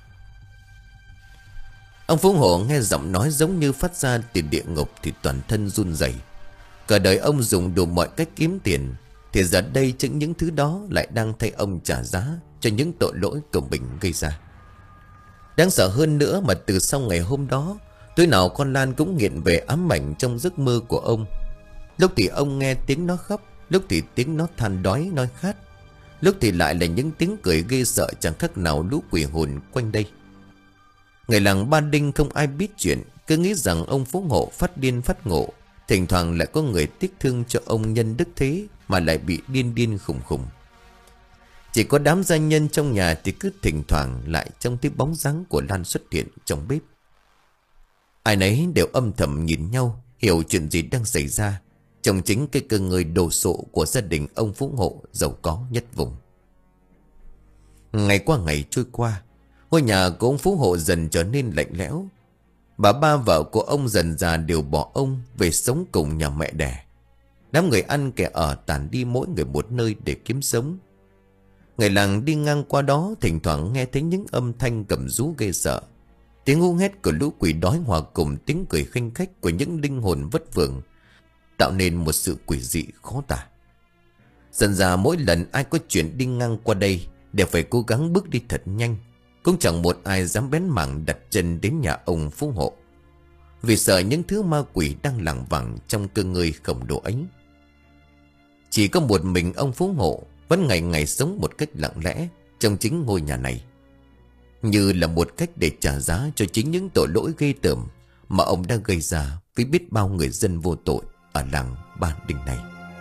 Ông Phú Hộ nghe giọng nói giống như phát ra từ địa ngục thì toàn thân run rẩy. Cả đời ông dùng đủ mọi cách kiếm tiền, thì giờ đây chính những thứ đó lại đang thay ông trả giá cho những tội lỗi của mình gây ra. Đáng sợ hơn nữa mà từ sau ngày hôm đó, tối nào con Lan cũng nghiện về ám ảnh trong giấc mơ của ông. Lúc thì ông nghe tiếng nó khóc, lúc thì tiếng nó than đói nói khát, lúc thì lại là những tiếng cười ghê sợ chẳng khác nào lũ quỷ hồn quanh đây. Người làng Ba Đinh không ai biết chuyện, cứ nghĩ rằng ông Phú Hộ phát điên phát ngộ. Thỉnh thoảng lại có người tiếc thương cho ông nhân đức thế mà lại bị điên điên khùng khùng. Chỉ có đám gia nhân trong nhà thì cứ thỉnh thoảng lại trông thấy bóng dáng của Lan xuất hiện trong bếp. Ai nấy đều âm thầm nhìn nhau, hiểu chuyện gì đang xảy ra trong chính cái cơ ngơi đồ sộ của gia đình ông Phú Hộ giàu có nhất vùng. Ngày qua ngày trôi qua, ngôi nhà của ông Phú Hộ dần trở nên lạnh lẽo. Bà ba vợ của ông dần già đều bỏ ông về sống cùng nhà mẹ đẻ. Đám người ăn kẻ ở tản đi mỗi người một nơi để kiếm sống. Người làng đi ngang qua đó thỉnh thoảng nghe thấy những âm thanh gầm rú ghê sợ. Tiếng hú hét của lũ quỷ đói hòa cùng tiếng cười khanh khách của những linh hồn vất vưởng, tạo nên một sự quỷ dị khó tả. Dần dà mỗi lần ai có chuyện đi ngang qua đây đều phải cố gắng bước đi thật nhanh. Cũng chẳng một ai dám bén mảng đặt chân đến nhà ông Phú Hộ. vì sợ những thứ ma quỷ đang lảng vảng trong cơ ngơi khổng lồ ấy. Chỉ có một mình ông Phú Hộ vẫn ngày ngày sống một cách lặng lẽ trong chính ngôi nhà này, như là một cách để trả giá cho chính những tội lỗi ghê tởm mà ông đã gây ra với biết bao người dân vô tội ở làng Ba Đình này.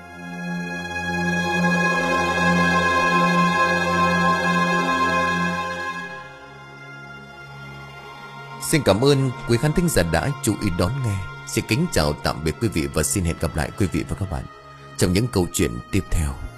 Xin cảm ơn quý khán thính giả đã chú ý đón nghe. Xin kính chào tạm biệt quý vị và xin hẹn gặp lại quý vị và các bạn trong những câu chuyện tiếp theo.